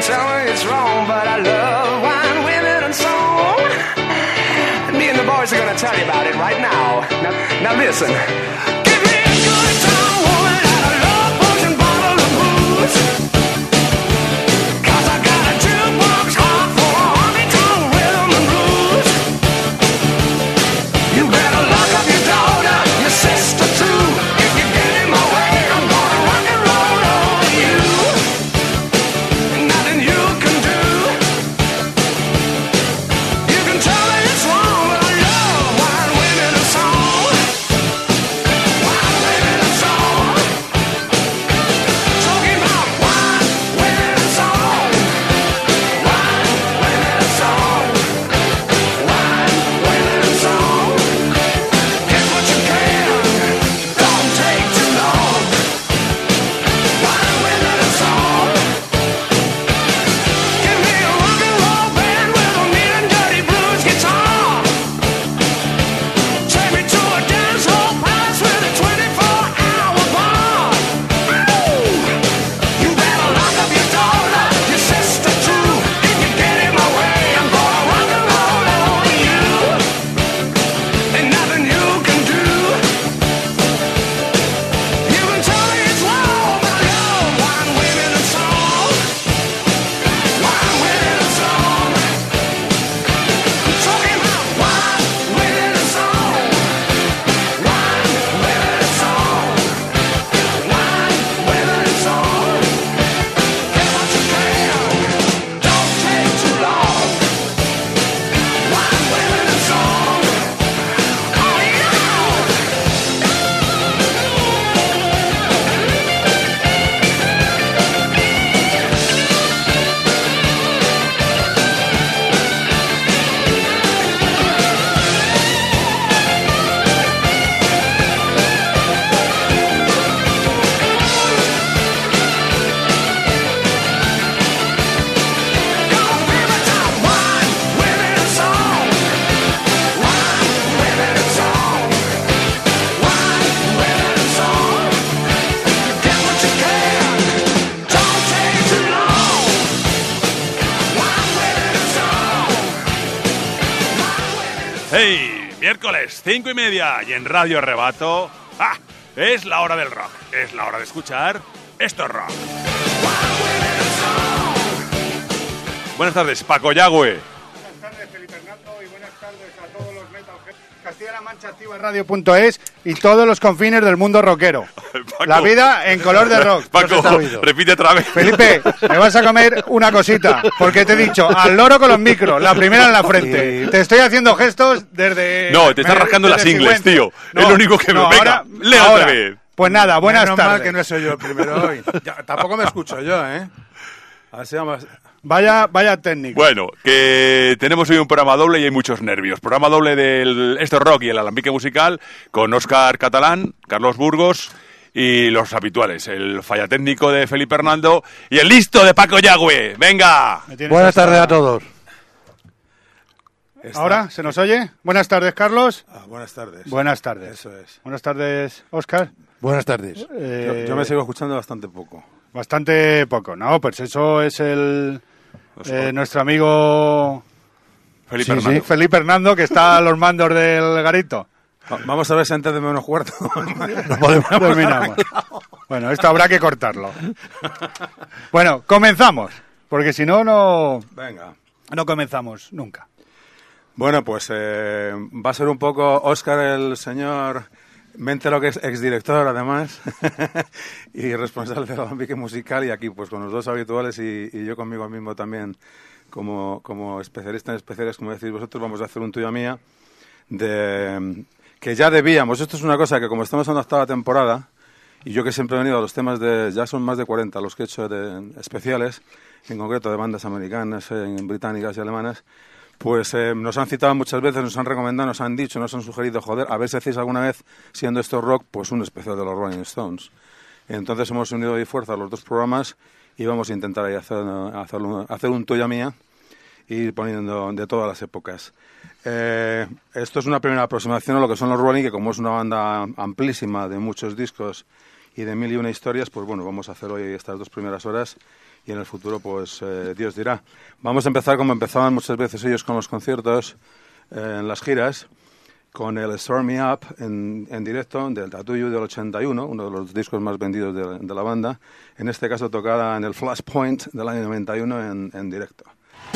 tell me it's wrong, but I love wine, women, and song. And me and the boys are gonna tell you about it right now. Now listen. Give me a good time, woman, and a love potion bottle of booze. 'Cause I got a jukebox heart for a honky-tonk rhythm and blues. You better lock up your daughter, your sister too. If you get in my way, I'm gonna rock and roll on you. Nothing you can do. You can tell me it's wrong, but I love wine, women, and song. Wine, women, and song. Talking about wine, women, and song. Wine, women, and song. Wine, women, and song. Get what you can, don't take too long. Wine, women, and song. Give me a rock and roll band with a mean and dirty blues guitar. Take me to a dance hall palace with a 24-hour bar. Woo! You better lock up your daughter, your sister too. If you get in my way, I'm gonna rock and roll on you. Ain't nothing you can do. You can tell me it's wrong, but I love wine, women, and song. Wine, women, and song. I'm talking about wine, women, and song. Wine, women, and song. Wine, women, and song. Get what you can, don't take too long. Wine, women, and song. Oh yeah! ¡Hey! Miércoles, 5:30 y en Radio Arrebato. ¡Ah! Es la hora del rock. Es la hora de escuchar Esto es Rock. Buenas tardes, Paco Yagüe. Buenas tardes, Felipe Hernando, y buenas tardes a todos los metalheads. Castilla-La Mancha Activa Radio.es y todos los confines del mundo rockero. Paco. La vida en color de rock. Paco, repite otra vez. Felipe, me vas a comer una cosita, porque te he dicho, al loro con los micros, la primera en la frente. Te estoy haciendo gestos desde... No, te estás rascando las ingles, tío. Es lo único que me pega. Lea otra vez. Pues nada, buenas Menos tardes. mal que no soy yo el primero hoy. Tampoco me escucho yo, ¿eh? A ver si vamos... Vaya técnico. Bueno, que tenemos hoy un programa doble y hay muchos nervios. Programa doble del Esto es Rock y el Alambique Musical con Óscar Catalán, Carlos Burgos y los habituales, el falla técnico de Felipe Hernando y el listo de Paco Yagüe. ¡Venga! Buenas tardes a todos. ¿Ahora se nos oye? Buenas tardes, Carlos. Buenas tardes. Buenas tardes. Eso es. Buenas tardes, Óscar. Buenas tardes. Yo me sigo escuchando bastante poco. Bastante poco. No, pues eso es nuestro amigo Felipe Hernando. Felipe Hernando, que está a los mandos del garito. Vamos a ver si antes de menos cuarto No podemos. Terminamos. Bueno, esto habrá que cortarlo. Bueno, comenzamos, porque si no, no comenzamos nunca. Bueno, pues va a ser un poco Óscar el señor... Mente lo que es exdirector, además, y responsable del Alambique Musical, y aquí pues con los dos habituales y yo conmigo mismo también como especialista en especiales, como decís vosotros, vamos a hacer un tuyo mía que ya debíamos. Esto es una cosa que como estamos en la octava temporada, y yo que siempre he venido a los temas ya son más de 40 los que he hecho de especiales, en concreto de bandas americanas, británicas y alemanas, pues nos han citado muchas veces, nos han recomendado, nos han dicho, nos han sugerido, joder, a ver si hacéis alguna vez, siendo esto rock, pues un especial de los Rolling Stones. Entonces hemos unido ahí fuerza los dos programas y vamos a intentar ahí hacer un tuya mía y ir poniendo de todas las épocas. Esto es una primera aproximación a lo que son los Rolling, que como es una banda amplísima de muchos discos y de mil y una historias, pues bueno, vamos a hacer hoy estas dos primeras horas y en el futuro, pues, Dios dirá. Vamos a empezar como empezaban muchas veces ellos con los conciertos, en las giras, con el Storm Me Up en directo del Tattoo You del 81, uno de los discos más vendidos de la banda. En este caso tocada en el Flashpoint del año 91 en directo.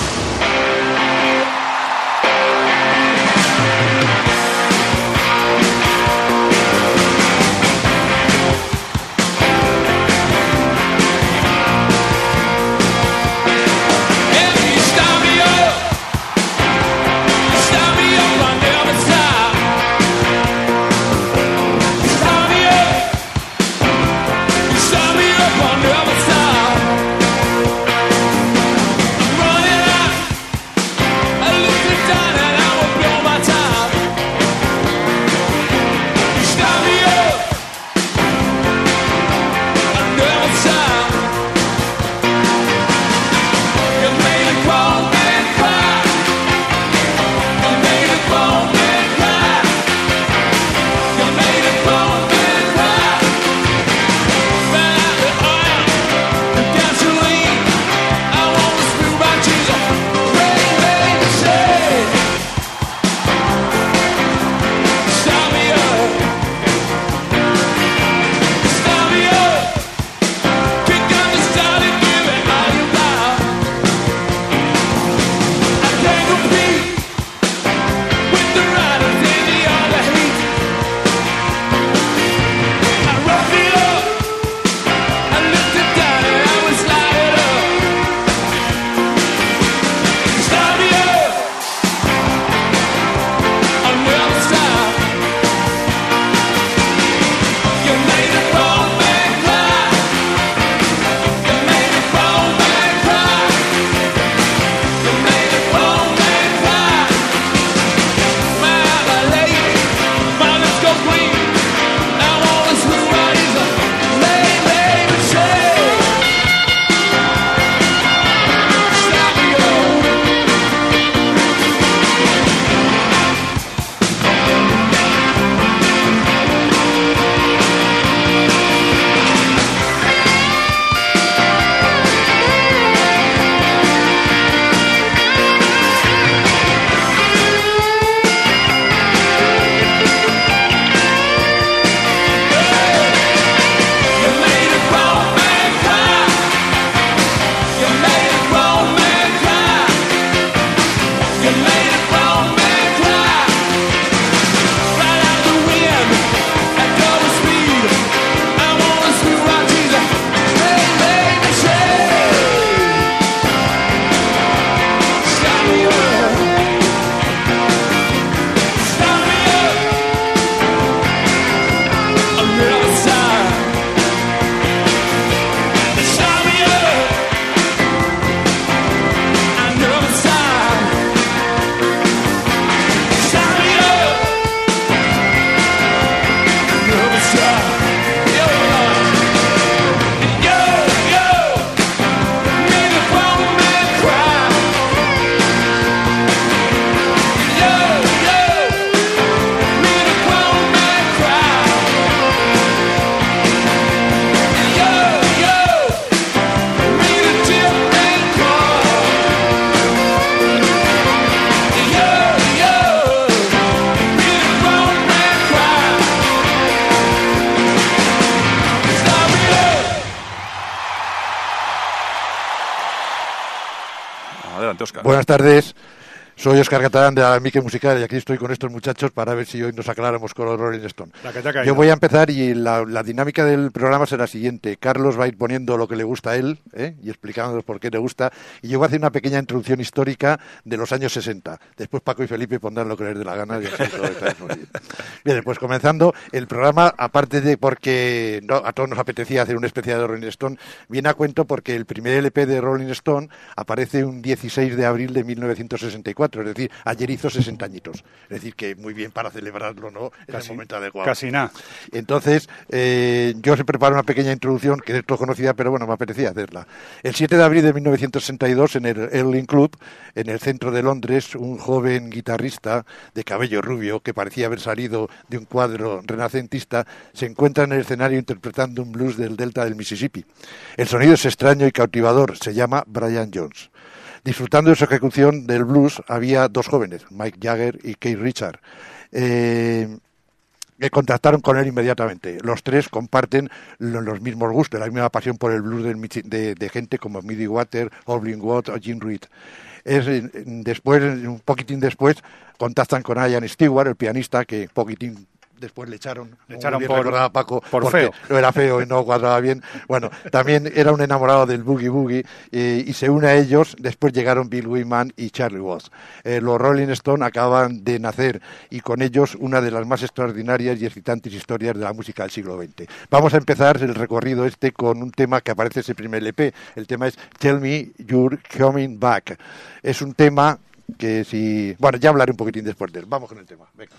Adelante, Óscar. Buenas tardes. Soy Óscar Catalán de Alambique Musical y aquí estoy con estos muchachos para ver si hoy nos aclaramos con los Rolling Stone. Yo voy a empezar y la dinámica del programa será la siguiente. Carlos va a ir poniendo lo que le gusta a él y explicándonos por qué le gusta. Y yo voy a hacer una pequeña introducción histórica de los años 60. Después Paco y Felipe pondrán lo que les dé la gana. Y así todo está bien. Bien, pues comenzando el programa, aparte de porque a todos nos apetecía hacer un especial de Rolling Stone, viene a cuento porque el primer LP de Rolling Stone aparece un 16 de abril de 1964. 64, es decir, ayer hizo 60 añitos. Es decir, que muy bien para celebrarlo, ¿no? En el momento adecuado. Casi nada. Entonces, yo se preparo una pequeña introducción, que es conocida, pero bueno, me apetecía hacerla. El 7 de abril de 1962, en el Earling Club, en el centro de Londres, un joven guitarrista de cabello rubio, que parecía haber salido de un cuadro renacentista, se encuentra en el escenario interpretando un blues del delta del Mississippi. El sonido es extraño y cautivador, se llama Brian Jones. Disfrutando de su ejecución del blues había dos jóvenes, Mike Jagger y Keith Richards, que contactaron con él inmediatamente. Los tres comparten los mismos gustos, la misma pasión por el blues de gente como Muddy Waters, Oblin Watt o Jim Reed. Un poquitín después, contactan con Ian Stewart, el pianista, que poquitín después le echaron por Paco, por feo. No era feo y no cuadraba bien. Bueno, también era un enamorado del boogie boogie y se une a ellos. Después llegaron Bill Wyman y Charlie Watts. Los Rolling Stones acaban de nacer y con ellos una de las más extraordinarias y excitantes historias de la música del siglo XX. Vamos a empezar el recorrido con un tema que aparece en ese primer LP. El tema es Tell Me You're Coming Back. Es un tema que Bueno, ya hablaré un poquitín después de él. Vamos con el tema. Venga.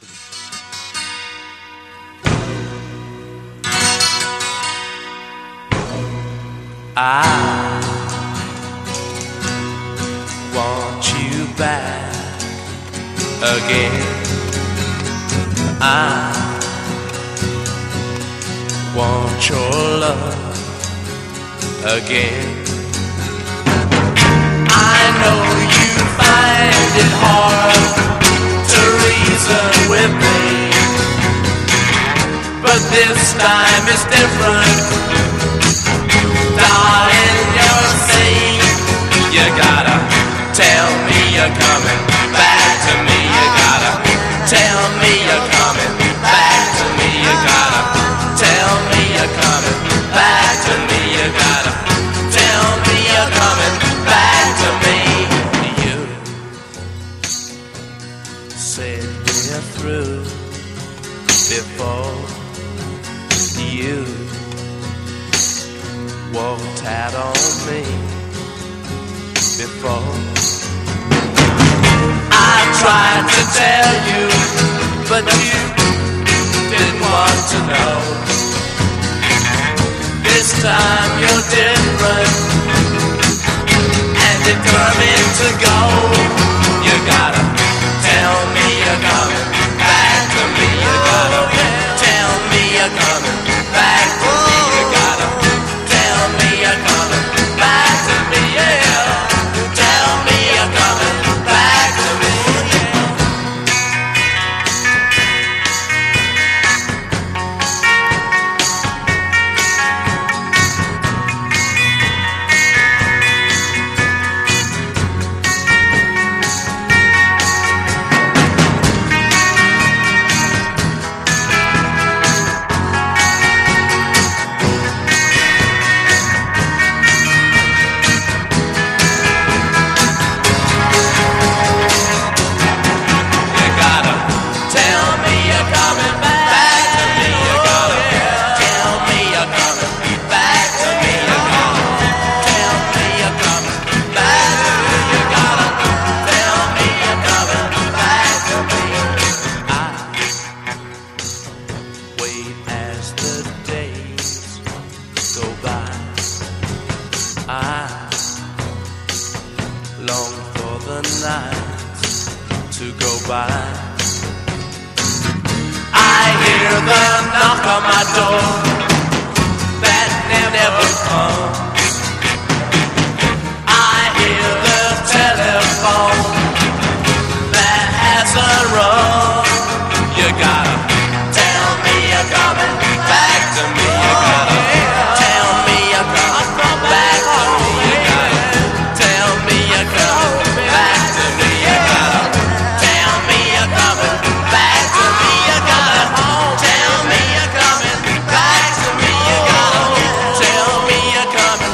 I want you back again. I want your love again. I know you find it hard to reason with me, but this time is different. Darling, you're saying you gotta tell me you're coming back to me. You gotta tell me you're coming back to me. You gotta tell me you're coming back to me. You gotta tell me you're coming back to me. You said we're through before you walked out on me before. I tried to tell you, but you didn't want to know. This time you're different, and determined to go. You gotta tell me you're coming back to me. You gotta tell me you're coming back to me. You gotta tell me you're coming back to me, yeah. Tell me you're coming back to me, coming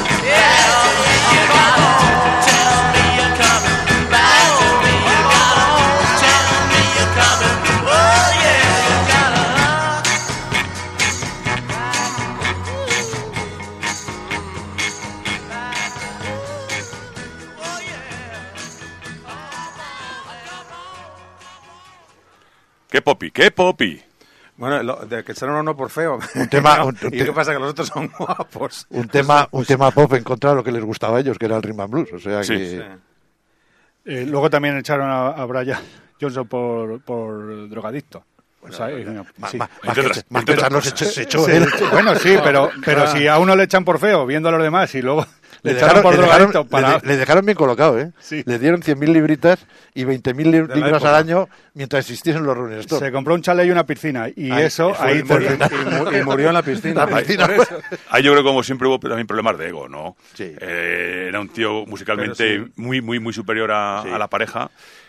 ¡Qué popi! Bueno, de que echaron uno por feo. Un tema, ¿Y qué pasa? Que los otros son guapos. Un tema pop en contra de lo que les gustaba a ellos, que era el rhythm and blues. O sea Sí. que... Sí. Luego también echaron a Brian Johnson por drogadicto. Bueno, O sea, sí. Más que echarlos se echó Sí, él. bueno, sí, pero si a uno le echan por feo, viendo a los demás, y luego le Le echaron por drogadicto para... le dejaron bien colocado, ¿eh? Sí. Le dieron 100.000 libritas y 20.000 libras época. al año mientras existiesen los Rolling Stones. Se compró un chalet y una piscina, y eso Fue- ahí... y murió en la piscina. La piscina. Ahí yo creo que como siempre hubo también problemas de ego, ¿no? Sí. Era un tío musicalmente Pero sí. muy superior a la pareja.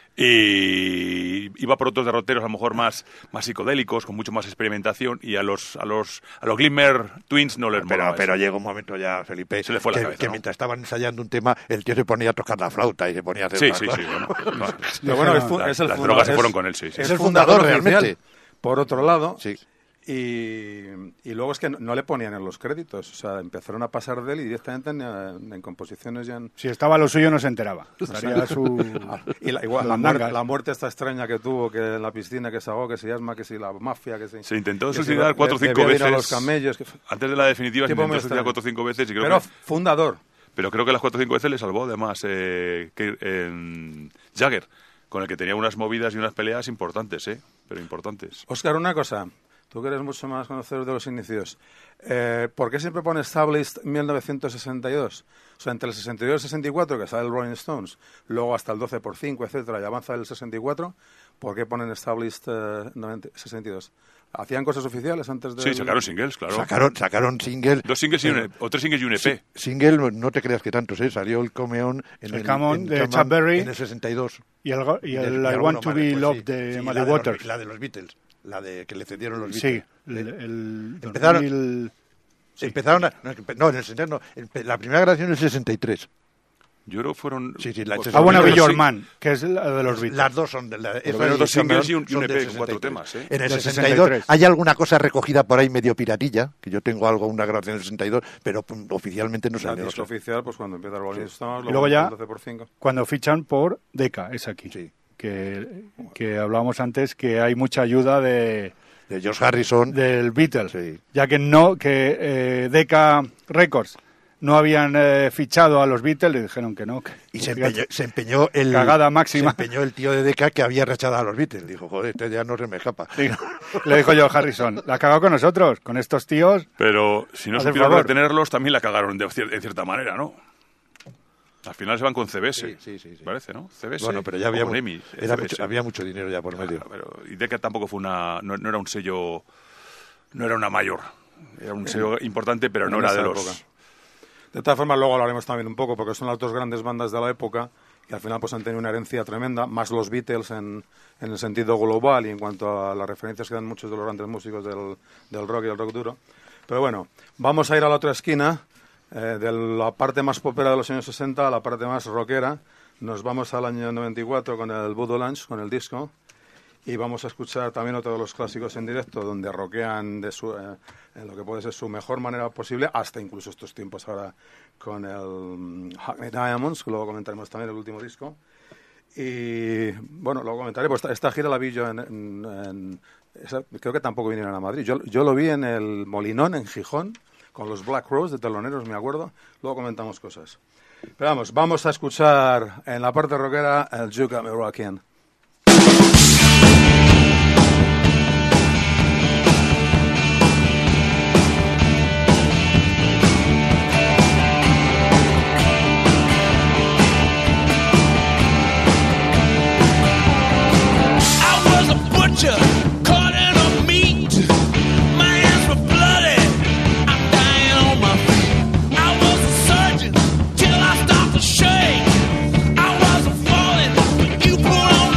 Y iba por otros derroteros a lo mejor más psicodélicos, con mucho más experimentación, y a los Glimmer Twins no les molaba Pero eso. llegó un momento ya, Felipe, Se le fue la que, cabeza, que ¿no? mientras estaban ensayando un tema, el tío se ponía a tocar la flauta y se ponía a hacer Sí, otras sí, cosas. bueno. Pero bueno, Las es el drogas se es- fueron con él, sí. Es el fundador, oficial, realmente. Por otro lado, Sí. y luego es que no le ponían en los créditos. O sea, empezaron a pasar de él y directamente en composiciones ya en... Si estaba lo suyo no se enteraba. Estaría su... Y igual, las mangas. la muerte esta extraña que tuvo, que en la piscina, que se ahogó, que se asma, que si la mafia, que Se intentó que si suicidar 4 o 5 debía ir veces. a los camellos. Antes de la definitiva se Tipo intentó muy suicidar extraño. 4 o 5 veces. Y creo Pero que, fundador. pero creo que las 4 o 5 veces le salvó además Jagger, con el que tenía unas movidas y unas peleas importantes, pero importantes. Óscar, una cosa. Tú que eres mucho más conocedor de los inicios. ¿Por qué siempre pone Established 1962? O sea, entre el 62 y el 64, que sale el Rolling Stones, luego hasta el 12x5, etcétera, y avanza el 64, ¿por qué ponen Established 62? ¿Hacían cosas oficiales antes de...? Sí, sacaron singles, claro. Sacaron singles. 2 singles y o 3 singles y un EP. Single, no te creas que tantos, ¿eh? Salió el Come On en El Come On de Chuck Berry. en el 62. Y el Y I alguno Want to más Be después, Loved sí. de Sí, Muddy la de Waters. la de los Beatles. La de que le cedieron los Sí, Beatles. el Empezaron- 2000... Empezaron no, en el 60 no, la primera grabación en el 63. Yo creo que fueron... Sí, la pues, I Wanna Be sí. Your Man, que es la de los Beatles. Las dos son de la Por lo menos 2 singles y un son EP del con 4 63. temas, En el Del 62 63. hay alguna cosa recogida por ahí medio piratilla, que yo tengo algo, una grabación del 62, pero oficialmente no La salió. disco oficial, pues cuando empieza el Rolling Stones, Y luego ya, el 12x5. cuando fichan por Decca, es aquí. Sí. Que hablábamos antes que hay mucha ayuda De George Harrison. del Beatles, Sí. ya que Decca Records no habían fichado a los Beatles, le dijeron que no. Y se empeñó el Cagada máxima. Se empeñó el tío de Decca que había rechazado a los Beatles. Dijo, joder, este ya no se me escapa. Sí. Le dijo yo Harrison, la ha cagado con nosotros, con estos tíos. Pero si no Haz el supieron favor. retenerlos, también la cagaron en cierta manera, ¿no? Al final se van con CBS, Sí. parece, ¿no? CBS. Bueno, pero ya o había, con EMI, CBS. había mucho dinero ya por medio. Y Decca tampoco fue no era un sello, no era una mayor. Era un sello importante, pero no en era esa de los... época. De todas formas, luego hablaremos también un poco, porque son las dos grandes bandas de la época y al final pues han tenido una herencia tremenda, más los Beatles en el sentido global y en cuanto a las referencias que dan muchos de los grandes músicos del rock y el rock duro. Pero bueno, vamos a ir a la otra esquina, de la parte más popera de los años 60 a la parte más rockera. Nos vamos al año 94 con el Voodoo Lounge, con el disco. Y vamos a escuchar también otro de los clásicos en directo, donde rockean en lo que puede ser su mejor manera posible, hasta incluso estos tiempos ahora con el Hackney Diamonds, que luego comentaremos también el último disco. Y bueno, luego comentaré, pues esta gira la vi yo creo que tampoco vinieron a Madrid. Yo lo vi en el Molinón, en Gijón, con los Black Rose de teloneros, me acuerdo. Luego comentamos cosas. Pero vamos a escuchar en la parte rockera el You Got Me Rockin'. I was a butcher, caught in a meat. My hands were bloody, I'm dying on my feet. I was a surgeon till I stopped to shake. I was a falling, but you put on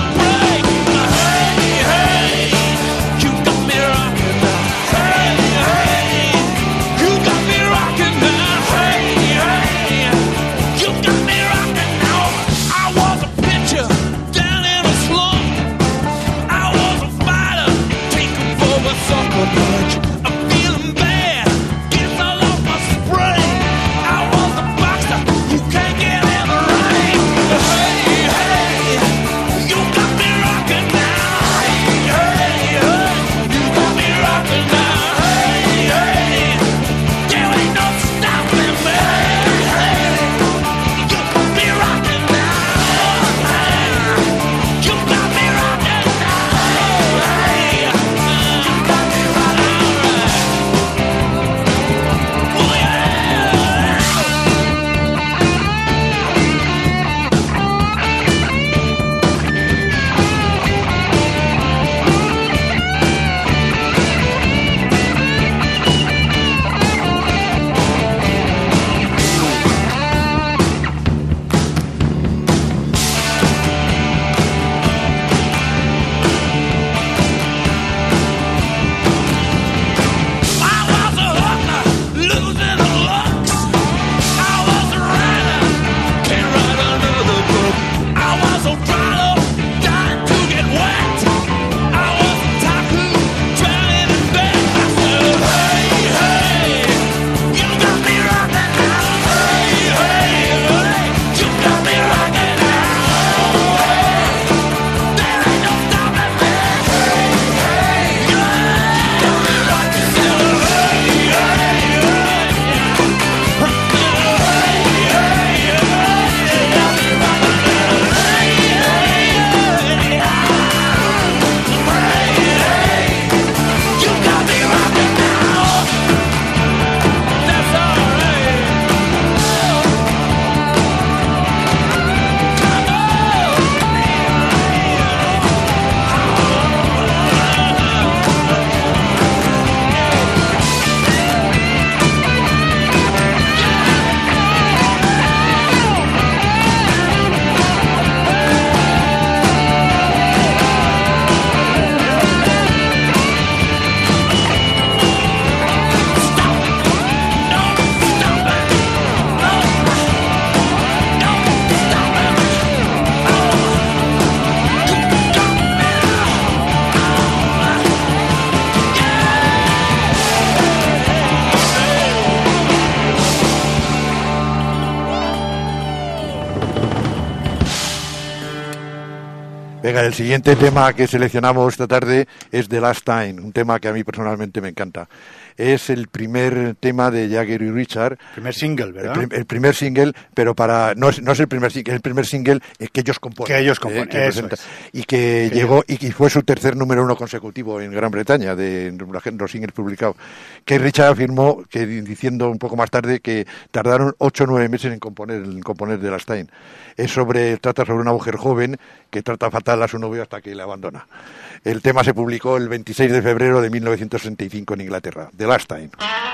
Venga, el siguiente tema que seleccionamos esta tarde es The Last Time, un tema que a mí personalmente me encanta. Es el primer tema de Jagger y Richard. Primer single, ¿verdad? El primer single, pero no es el primer single, es el primer single que ellos componen. Que ellos componen, eso es. Y que llegó, y fue su tercer número 1 consecutivo en Gran Bretaña, de los singles publicados. Que Richard afirmó, diciendo un poco más tarde, que tardaron 8 o 9 meses en componer The Last Time. Trata sobre una mujer joven que trata fatal a su novio hasta que le abandona. El tema se publicó el 26 de febrero de 1965 en Inglaterra. The Last Time.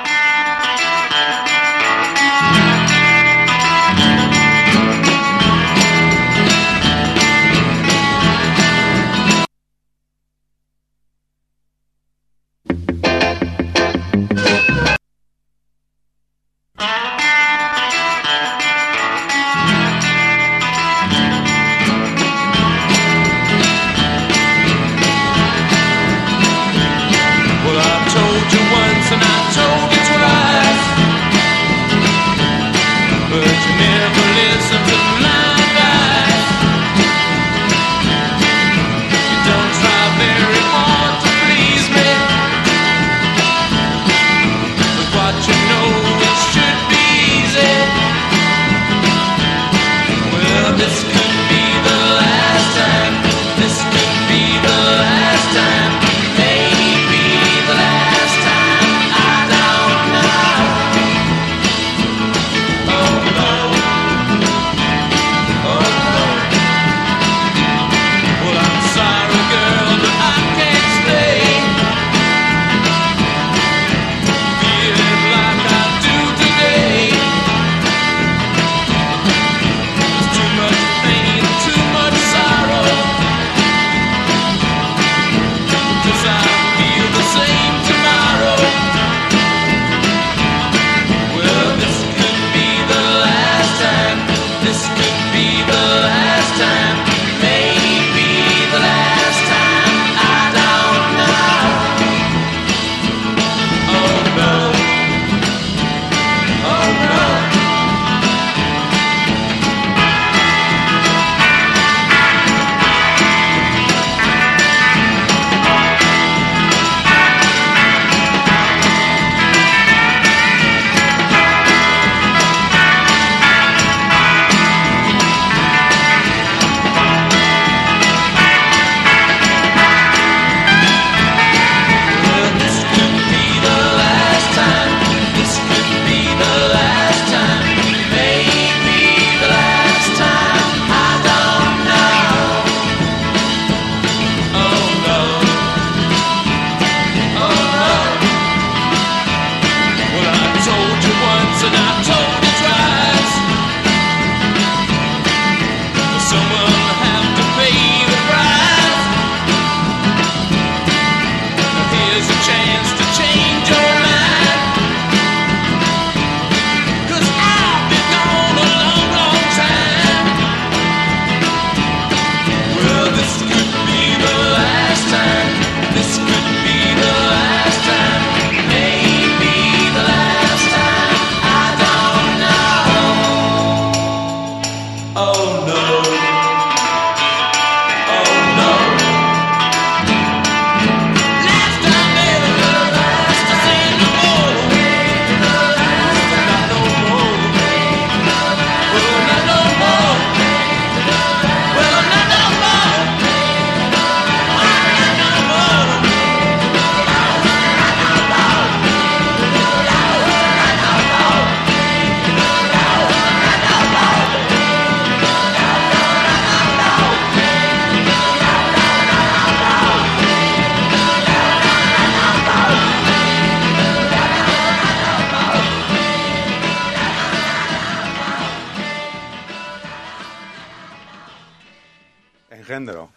Engendro.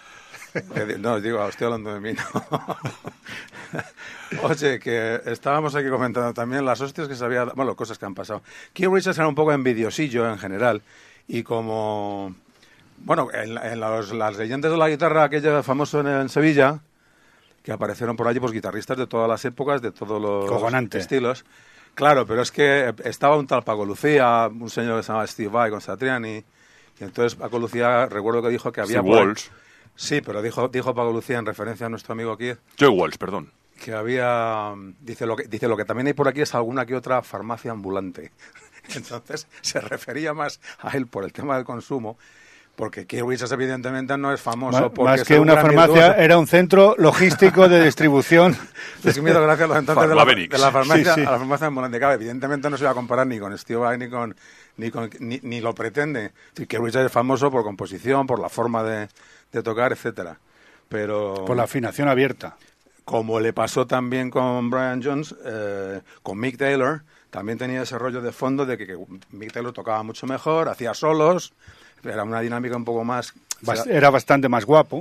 No, digo, estoy hablando de mí, no. Oye, que estábamos aquí comentando también las hostias que se había... Bueno, cosas que han pasado. Keith Richards era un poco envidiosillo en general. Y como... Bueno, en las leyendas de la guitarra, aquella famoso en Sevilla, que aparecieron por allí pues guitarristas de todas las épocas, de todos los estilos. Claro, pero es que estaba un tal Paco Lucía, un señor que se llamaba Steve Vai con Satriani, y entonces Paco Lucía, recuerdo que dijo que había... Sí, pero dijo Paco Lucía, en referencia a nuestro amigo Keith, Joe Walsh, perdón, que había... Dice lo que también hay por aquí es alguna que otra farmacia ambulante. Entonces se refería más a él por el tema del consumo, porque Keith Richards evidentemente no es famoso porque... Más que una farmacia, era un centro logístico de distribución. Es que me hizo gracia los entonces de la farmacia, sí. a la farmacia ambulante. Claro, evidentemente no se va a comparar ni con Steve Vai ni lo pretende. Keith Richards es famoso por composición, por la forma de tocar, etcétera. Pero por la afinación abierta. Como le pasó también con Brian Jones, con Mick Taylor, también tenía ese rollo de fondo de que Mick Taylor tocaba mucho mejor, hacía solos, era una dinámica un poco más... Era bastante más guapo.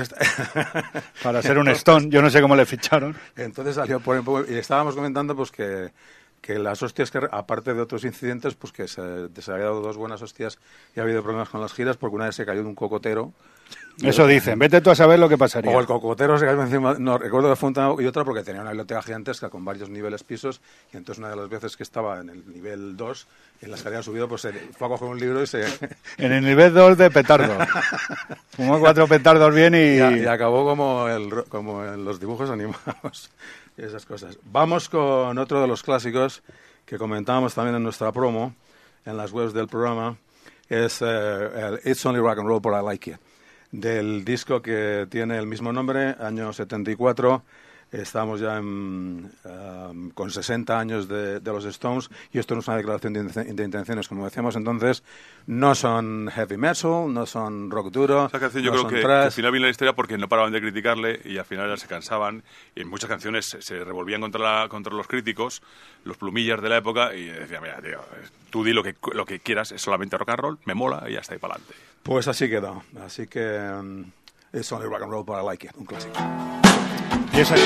Para ser un Stone, yo no sé cómo le ficharon. Entonces salió por un poco... Y estábamos comentando pues que las hostias, que aparte de otros incidentes, pues que se había dado 2 buenas hostias y ha habido problemas con las giras, porque una vez se cayó de un cocotero. Eso dicen, vete tú a saber lo que pasaría. O el cocotero se cayó encima, no recuerdo que fue una y otra, porque tenía una biblioteca gigantesca con varios niveles pisos, y entonces una de las veces que estaba en el nivel 2, en la escalera subido, pues se fue a coger un libro y se... En el nivel 2 de petardo. Fumó 4 petardos bien y acabó como en los dibujos animados y esas cosas. Vamos con otro de los clásicos que comentábamos también en nuestra promo, en las webs del programa, es el It's Only Rock and Roll But I Like It, del disco que tiene el mismo nombre, año 74. Estamos ya con 60 años de los Stones, y esto no es una declaración de intenciones, como decíamos entonces. No son heavy metal, no son rock duro. Esa canción no yo son creo que thrash. al final vino la historia porque no paraban de criticarle y al final ya se cansaban, y en muchas canciones se revolvían contra los críticos, los plumillas de la época, y decía, mira, tío, tú di lo que quieras, es solamente rock and roll, me mola y ya está ahí para adelante. Pues así quedó. Así que It's Only Rock and Roll But I Like It, un clásico. Y es así.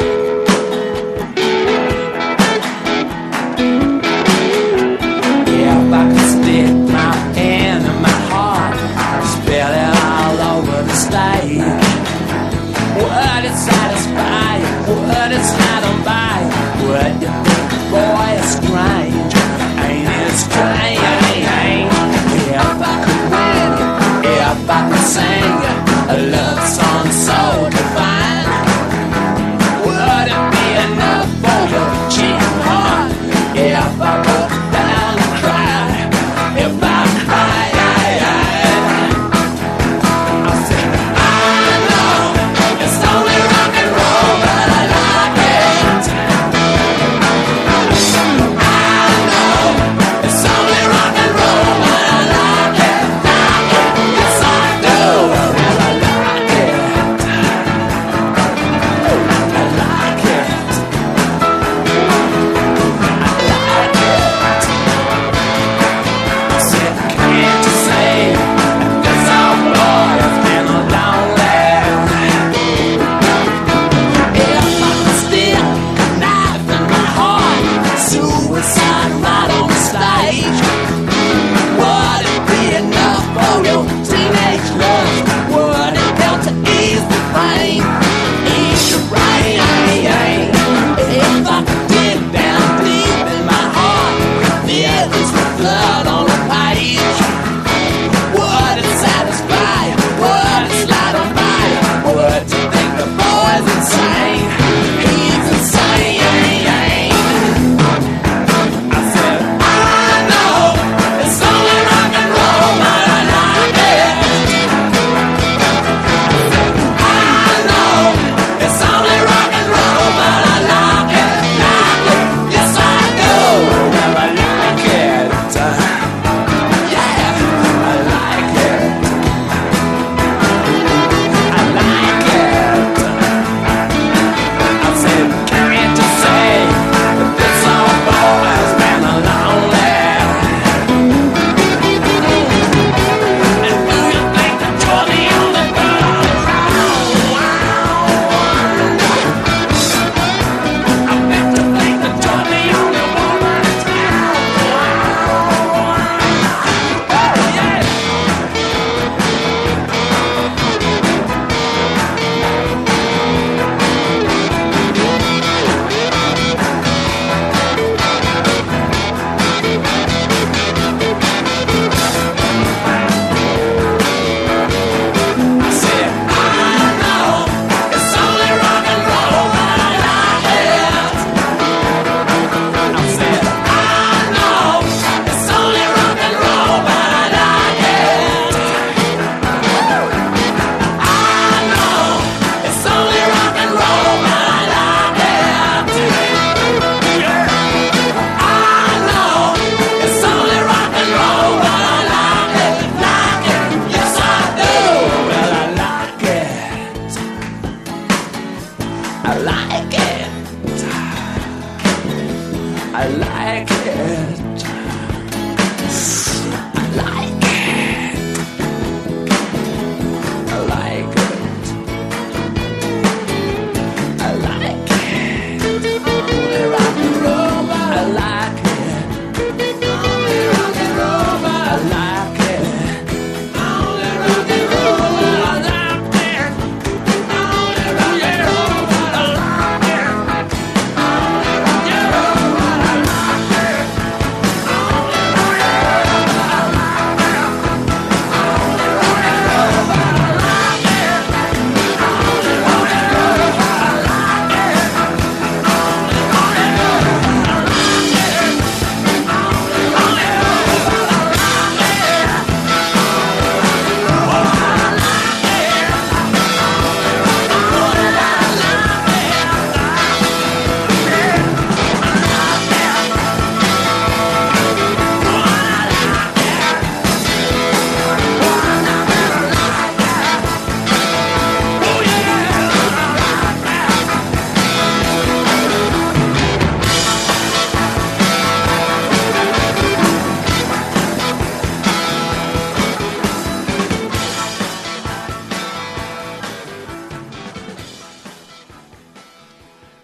If I could stick my hand in my heart, I'd spill it all over the stage. Would it satisfy you? Would it satisfy you? Would you think, boy, it's strange? Ain't it strange? If I could win, if I could sing a love song so divine, would it be enough for your cheating heart? If I broke down and cried, if I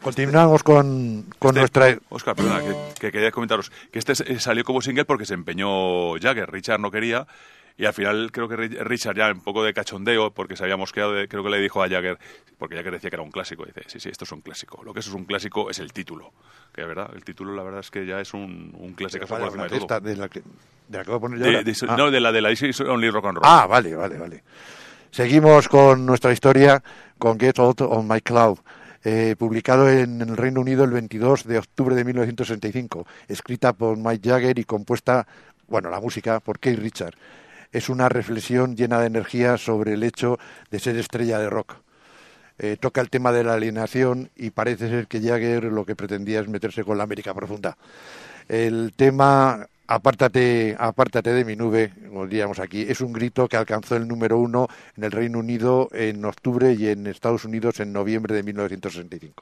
Continuamos con nuestra... Óscar, perdona, que quería comentaros que salió como single porque se empeñó Jagger. Richard no quería y al final creo que Richard ya un poco de cachondeo, porque se había mosqueado, creo que le dijo a Jagger, porque Jagger decía que era un clásico, dice, sí, esto es un clásico. Lo que eso es un clásico es el título, que es verdad, el título la verdad es que ya es un clásico por encima de todo. De la que voy a poner yo ahora. No, de la This Is Only Rock and Roll. Ah, vale. Seguimos con nuestra historia con Get Out on My Cloud. Publicado en el Reino Unido el 22 de octubre de 1965, escrita por Mike Jagger y compuesta, la música por Keith Richards. Es una reflexión llena de energía sobre el hecho de ser estrella de rock. Toca el tema de la alienación y parece ser que Jagger lo que pretendía es meterse con la América profunda. El tema Apártate de mi nube, como diríamos aquí, es un grito que alcanzó el número 1 en el Reino Unido en octubre y en Estados Unidos en noviembre de 1965.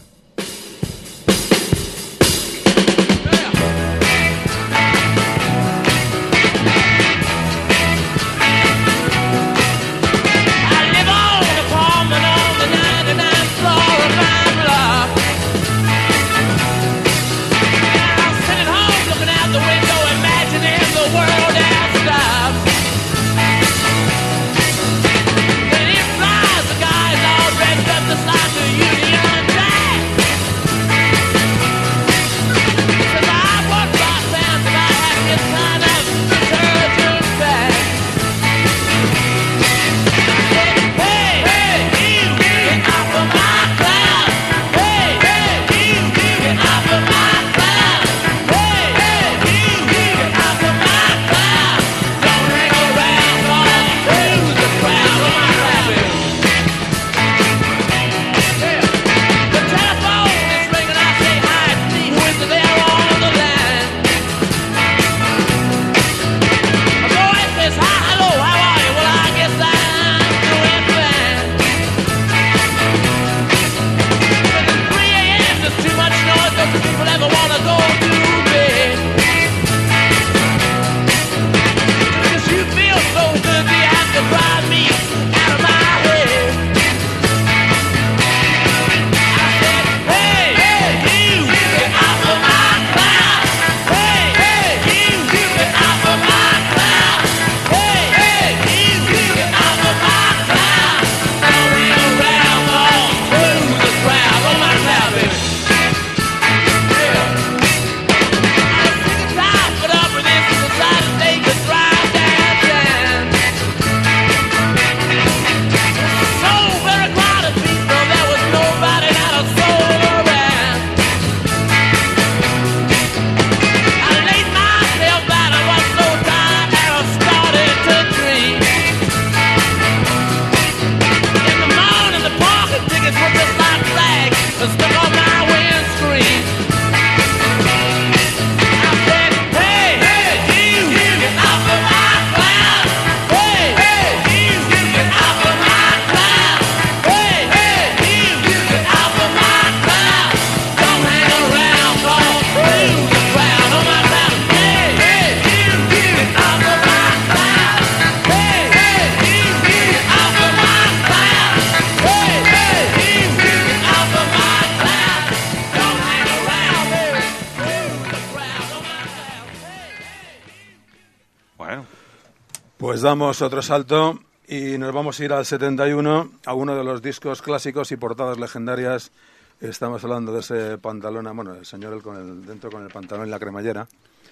Pues damos otro salto y nos vamos a ir al 71, a uno de los discos clásicos y portadas legendarias. Estamos hablando de ese pantalón, el señor dentro con el pantalón y la cremallera,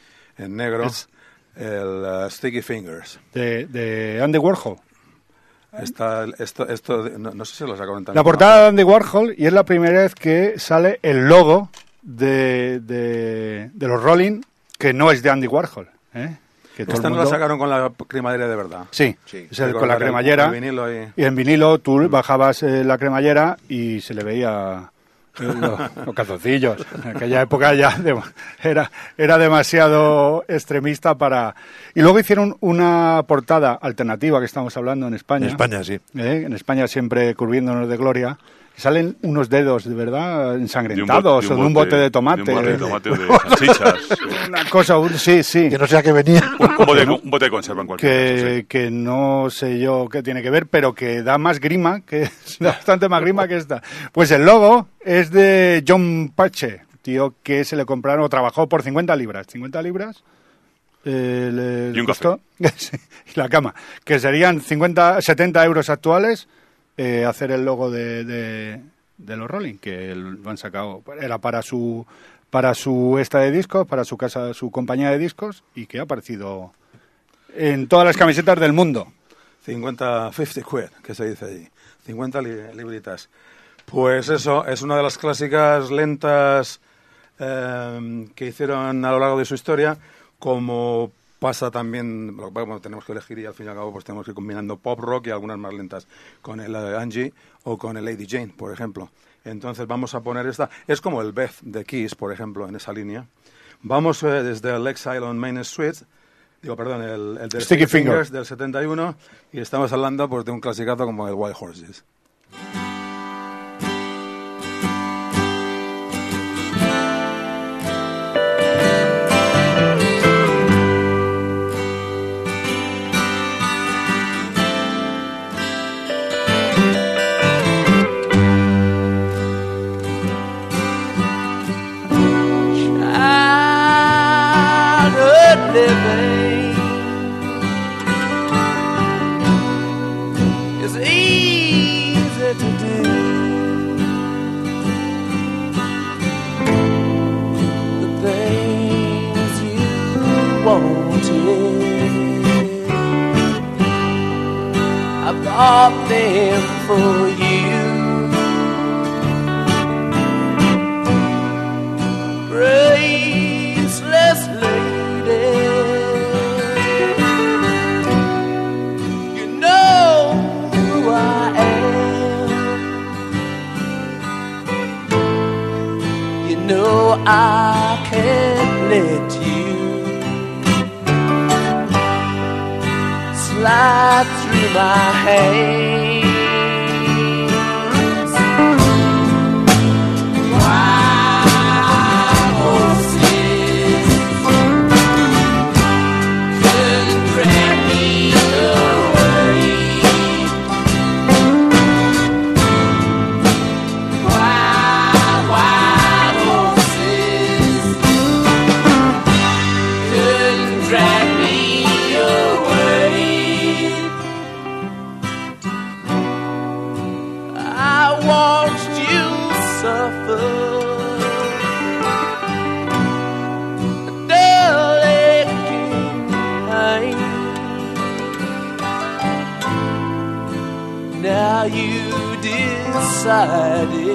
en negro, el Sticky Fingers. De Andy Warhol. No sé si lo sacaron también. La portada de Andy Warhol, y es la primera vez que sale el logo de los Rolling, que no es de Andy Warhol, ¿eh? Que todo Esta el no mundo... la sacaron con la cremallera de verdad. Sí, es con la cremallera. Y en vinilo tú bajabas la cremallera y se le veía los calzoncillos. En aquella época ya era demasiado extremista para... Y luego hicieron una portada alternativa, que estamos hablando en España. En España, sí. En España siempre curviéndonos de gloria. Salen unos dedos, de verdad, ensangrentados, o de un bote de tomate. De un bote de tomate o de salchichas. Una cosa, sí. Que no sea que venía. Un bote de conserva en cualquier caso, que no sé yo qué tiene que ver, pero que da más grima, que es bastante más grima que esta. Pues el logo es de John Pache, tío que se le compraron o trabajó por 50 libras. 50 libras. Y un café. Y la cama. Que serían 70 euros actuales hacer el logo de los Rolling, que lo han sacado. Era para su esta de discos, para su casa, su compañía de discos, y que ha aparecido en todas las camisetas del mundo. 50 quid, que se dice allí. 50 libritas. Pues eso, es una de las clásicas lentas que hicieron a lo largo de su historia, como pasa también, bueno, tenemos que elegir y al fin y al cabo pues tenemos que ir combinando pop rock y algunas más lentas con el Angie o con el Lady Jane, por ejemplo. Entonces vamos a poner esta, es como el Beth de Kiss, por ejemplo, en esa línea. Vamos desde el Exile on Main Street, el de Sticky Fingers del 71, y estamos hablando pues de un clasicazo como el Wild Horses. Living is easy to do. The things you wanted, I bought them for you. Graceless lady, I can't let you slide through my hands. Wild horses couldn't grab me away. Wild horses couldn't drag me away. I watched you suffer a dull aching pain. Now you decided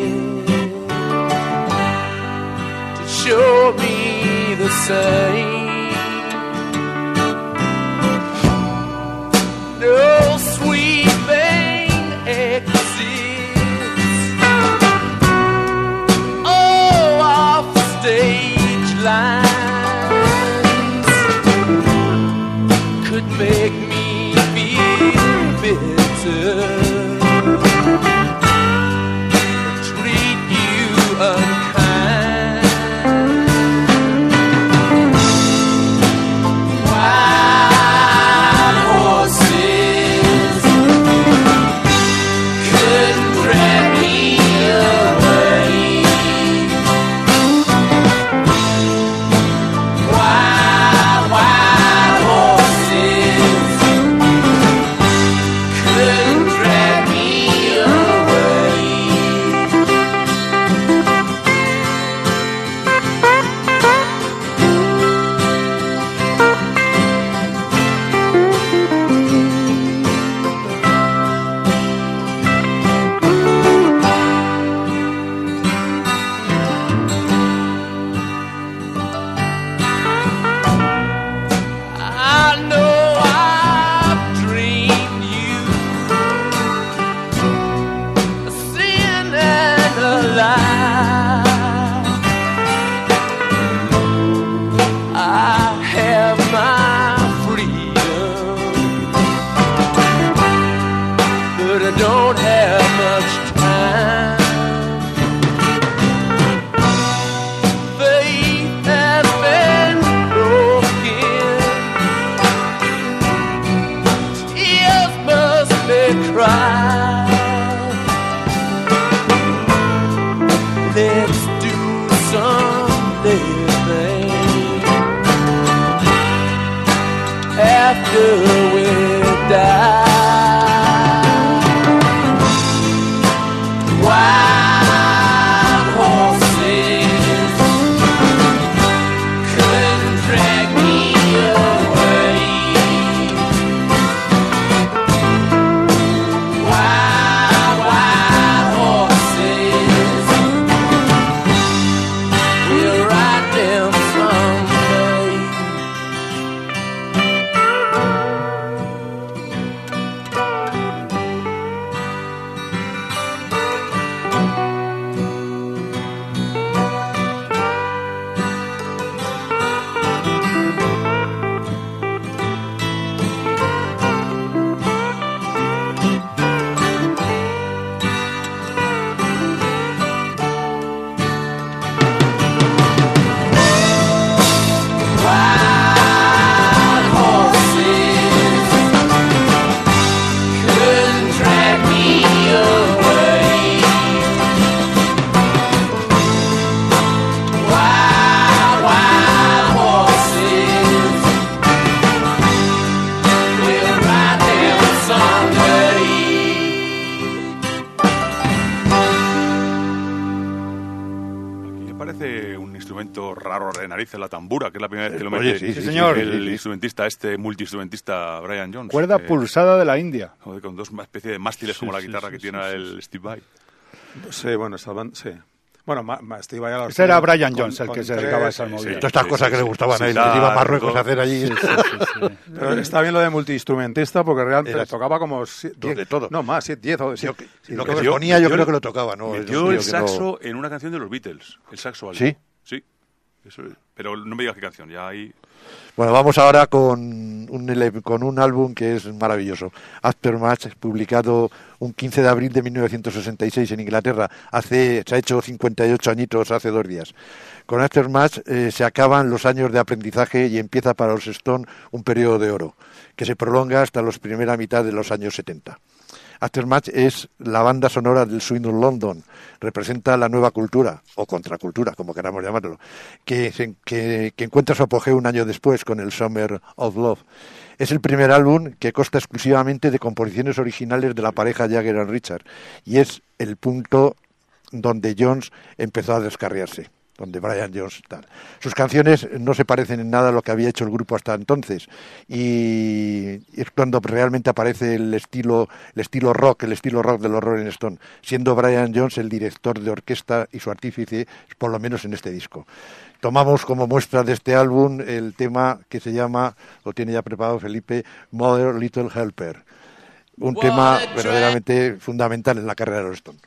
to show me the same. No sweet thing exists. Oh, off the stage lines could make me feel bitter, treat you unkind. Wild horses couldn't drag me away. Wild horses couldn't drag instrumento raro de narices, la tambura, que es la primera vez que lo mete sí, señor. el instrumentista, multiinstrumentista Brian Jones. Cuerda pulsada de la India. Joder, con dos especies de mástiles como la guitarra que tiene el Steve Vai. Sí, bueno, sí. Bueno, Steve Vai... Ese era Brian Jones el que se dedicaba a esas movidas. Todas estas cosas que le gustaban a él, que iba a Marruecos a hacer allí. Sí. Pero está bien lo de multiinstrumentista porque realmente tocaba como... de todo. No, más, 10 o 10. Lo que se ponía yo creo que lo tocaba, ¿no? Metió el saxo en una canción de los Beatles. El saxo alto. ¿Sí? Sí. Eso, pero no me digas qué canción, ya ahí... Bueno, vamos ahora con un álbum que es maravilloso. Aftermath, publicado un 15 de abril de 1966 en Inglaterra. Se ha hecho 58 añitos hace 2 días. Con Aftermath se acaban los años de aprendizaje y empieza para los Stones un periodo de oro, que se prolonga hasta la primera mitad de los años 70. Aftermath es la banda sonora del Swing of London, representa la nueva cultura, o contracultura, como queramos llamarlo, que encuentra su apogeo un año después con el Summer of Love. Es el primer álbum que consta exclusivamente de composiciones originales de la pareja Jagger y Richard, y es el punto donde Jones empezó a descarriarse, donde Brian Jones tal. Sus canciones no se parecen en nada a lo que había hecho el grupo hasta entonces, y es cuando realmente aparece el estilo rock de los Rolling Stones, siendo Brian Jones el director de orquesta y su artífice, por lo menos en este disco. Tomamos como muestra de este álbum el tema que se llama, lo tiene ya preparado Felipe, Mother Little Helper, un tema verdaderamente fundamental en la carrera de los Stones.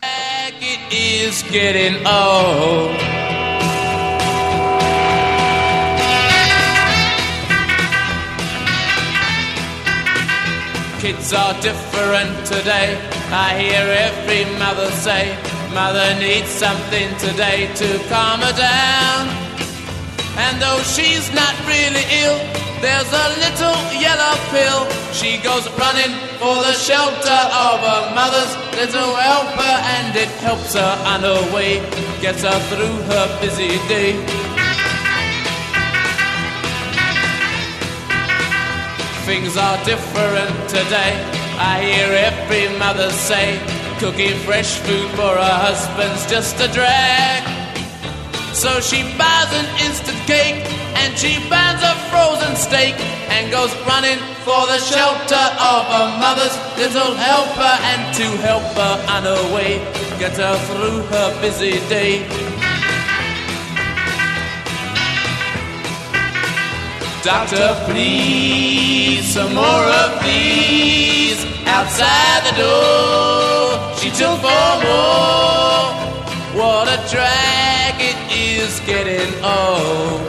Kids are different today. I hear every mother say, mother needs something today to calm her down. And though she's not really ill, there's a little yellow pill. She goes running for the shelter of her mother's little helper, and it helps her on her way, gets her through her busy day. Things are different today. I hear every mother say, cooking fresh food for her husband's just a drag. So she buys an instant cake and she buys a frozen steak and goes running for the shelter of her mother's little helper, and to help her on her way, get her through her busy day. Doctor, please, some more of these. Outside the door, she took 4 more. What a drag it is getting old.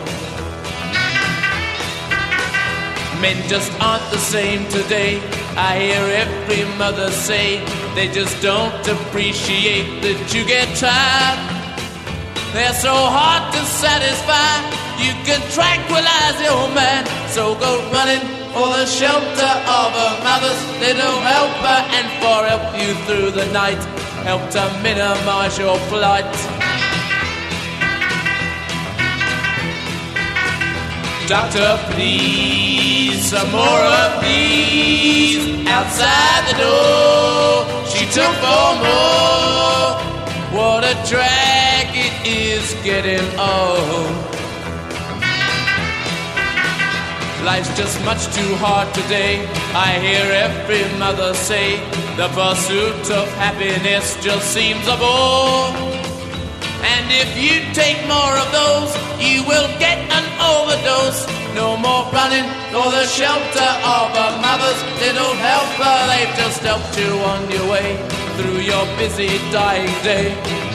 Men just aren't the same today. I hear every mother say they just don't appreciate that you get tired. They're so hard to satisfy. You can tranquilize your man, so go running for the shelter of a mother's little helper, and for help you through the night, help to minimize your plight. Doctor, please, some more of these. Outside the door, she took 4 more. What a drag it is getting old. Life's just much too hard today. I hear every mother say the pursuit of happiness just seems a bore. And if you take more of those, you will get an overdose. No more running for the shelter of a mother's little helper. They've just helped you on your way through your busy dying day.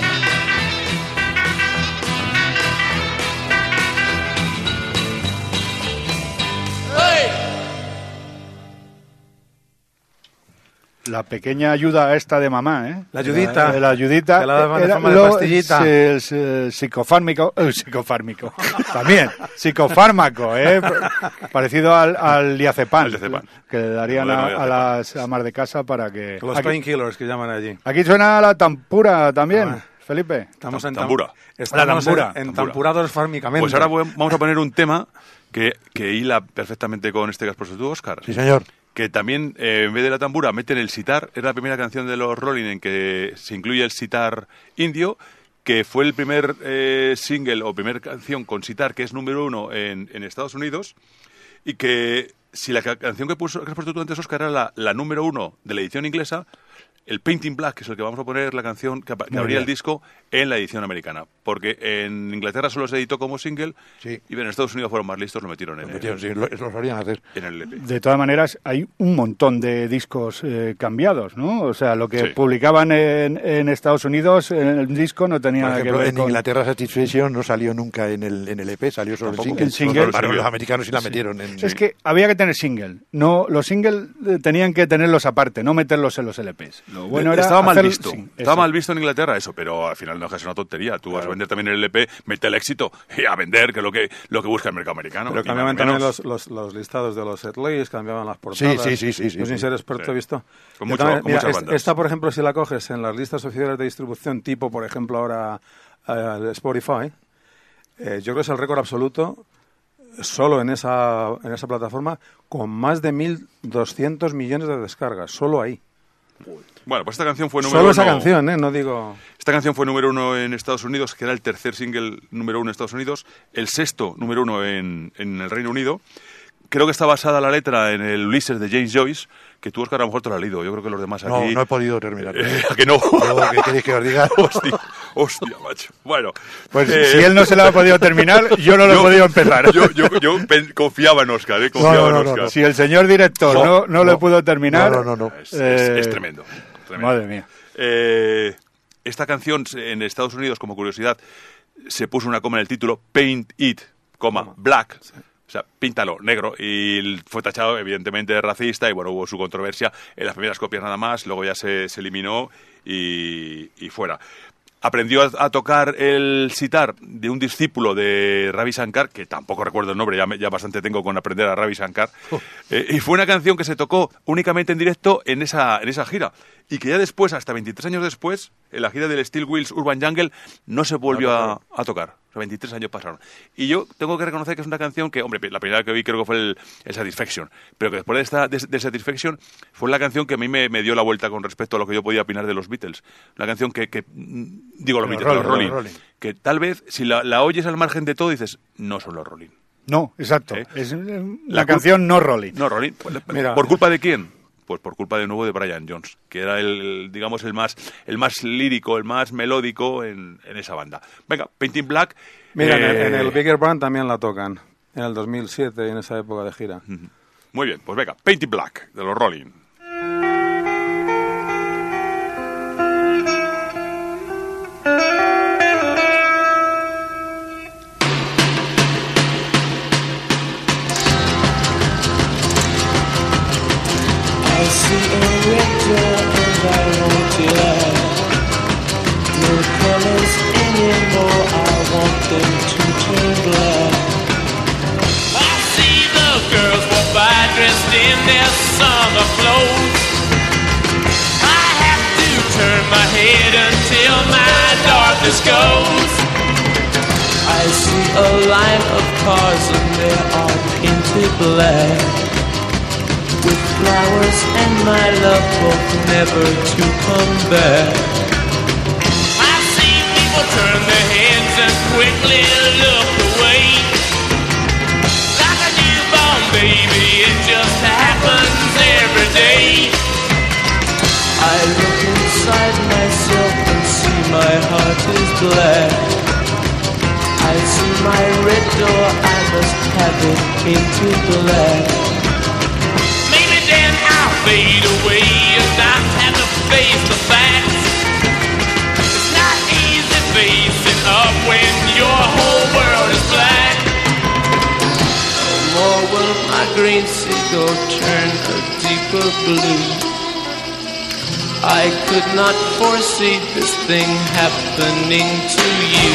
La pequeña ayuda esta de mamá, ¿eh? La ayudita. La ayudita. Que la daban en forma de pastillita. Psicofármico. También. Psicofármaco, ¿eh? Parecido al diazepam. Que le darían a las amas de casa para que... Los painkillers que llaman allí. Aquí suena la tampura también, Felipe. Estamos en tambura. Estamos entampurados fármicamente. Pues ahora vamos a poner un tema que hila perfectamente con este que has puesto tú, Óscar. Sí, señor. Que también, en vez de la tambura, meten el sitar. Es la primera canción de los Rolling en que se incluye el sitar indio, que fue el primer single o primer canción con Sitar que es número 1 en Estados Unidos, y que si la canción que has puesto tú antes, Óscar, era la número 1 de la edición inglesa, el Painting Black, que es el que vamos a poner, la canción que abría el disco en la edición americana. Porque en Inglaterra solo se editó como single, y en Estados Unidos fueron más listos, lo metieron en lo sabrían hacer. En el LP. De todas maneras, hay un montón de discos cambiados, ¿no? O sea, lo que publicaban en Estados Unidos, en el disco no tenía nada que ver en Inglaterra Satisfaction no salió nunca en el EP, salió solo el single. Para los americanos sí la metieron. Es que había que tener single. No, los singles tenían que tenerlos aparte, no meterlos en los LPs. Bueno, estaba mal visto. Estaba mal visto en Inglaterra eso, pero al final no es una tontería. Tú vas a vender también el LP, mete el éxito y a vender, que es lo que busca el mercado americano. Pero cambiaban también los listados de los setlist, cambiaban las portadas. Sí. Sin ser experto he visto. Con muchas bandas. Esta, por ejemplo, si la coges en las listas oficiales de distribución, tipo, por ejemplo, ahora Spotify, yo creo que es el récord absoluto solo en esa plataforma, con más de 1.200 millones de descargas, solo ahí. Bueno, pues esta canción fue número 1. Solo esa canción, no digo... Esta canción fue número 1 en Estados Unidos, que era el tercer single número 1 en Estados Unidos, el sexto número 1 en el Reino Unido. Creo que está basada la letra en el Ulises de James Joyce, que tú, Óscar, a lo mejor te lo has leído. Yo creo que los demás aquí... No he podido terminar. ¿A que no? ¿Qué queréis que os diga? Hostia, macho. Bueno. Pues si él no se lo ha podido terminar, yo no lo he podido empezar. Yo confiaba en Óscar, No. Si el señor director no lo pudo terminar... No. Es tremendo. Madre mía. Esta canción en Estados Unidos, como curiosidad, se puso una coma en el título, Paint It, Black. Sí. O sea, píntalo negro, y fue tachado evidentemente de racista, y bueno, hubo su controversia en las primeras copias nada más, luego ya se eliminó y fuera. Aprendió a tocar el sitar de un discípulo de Ravi Shankar, que tampoco recuerdo el nombre, ya bastante tengo con aprender a Ravi Shankar, y fue una canción que se tocó únicamente en directo en esa gira, y que ya después, hasta 23 años después, en la gira del Steel Wheels Urban Jungle, no se volvió a tocar. O sea, 23 años pasaron. Y yo tengo que reconocer que es una canción que, hombre, la primera que vi creo que fue el Satisfaction, pero que después de Satisfaction fue la canción que a mí me dio la vuelta con respecto a lo que yo podía opinar de los Beatles. La canción digo los Beatles, los Rolling. Que tal vez, si la oyes al margen de todo, dices, no son los Rolling. No, exacto. Es la canción no Rolling. No Rolling. Mira, ¿por culpa de quién? Pues por culpa de nuevo de Brian Jones, que era el más lírico, el más melódico en esa banda. Venga, Painting Black. Mira, en el Bigger Band también la tocan, en el 2007, en esa época de gira. Muy bien, pues venga, Painting Black, de los Rolling. Dressed in their summer clothes, I have to turn my head until my darkness goes. I see a line of cars and they are painted black, with flowers and my love both never to come back. I see people turn their heads and quickly look away. Baby, it just happens every day. I look inside myself and see my heart is black. I see my red door, I must have it painted black. Maybe then I'll fade away and not have to face the facts. It's not easy facing up when your whole world is black. Or will my green seagull turn a deeper blue? I could not foresee this thing happening to you.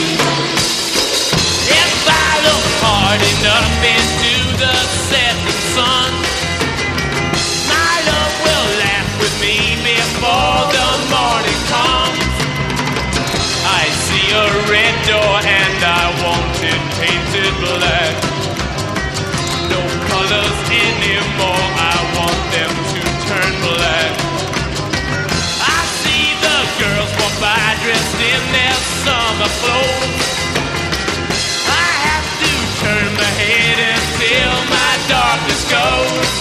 If I look hard enough into the setting sun, my love will laugh with me before the morning comes. I see a red door and I want it painted black. No colors anymore, I want them to turn black. I see the girls walk by dressed in their summer floor. I have to turn my head until my darkness goes.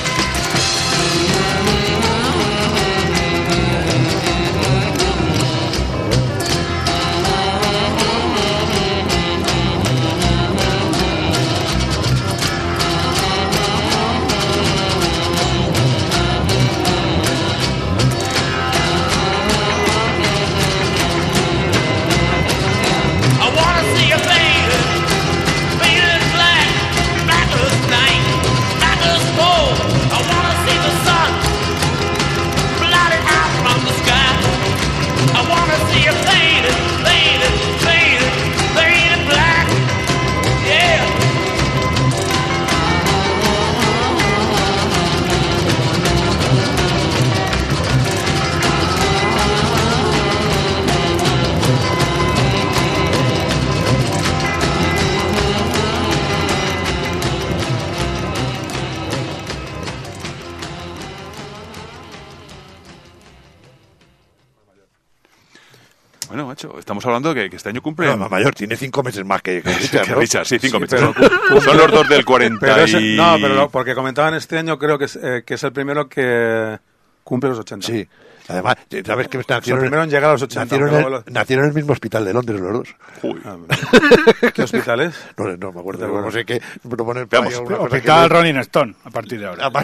Bueno, macho, estamos hablando de que este año cumple... No, mayor, tiene 5 meses más que Richard, ¿no? Richard, sí, 5 meses. Son los dos del 40 pero no, pero porque comentaban este año, creo que es el primero que cumple los 80. Sí. Además, ¿sabes que nacieron? Primero en llegar a los 80. Nacieron en el mismo hospital de Londres los dos. Uy. ¿Qué hospital es? No me acuerdo. No sé qué. Hospital Rolling Stone, a partir de ahora.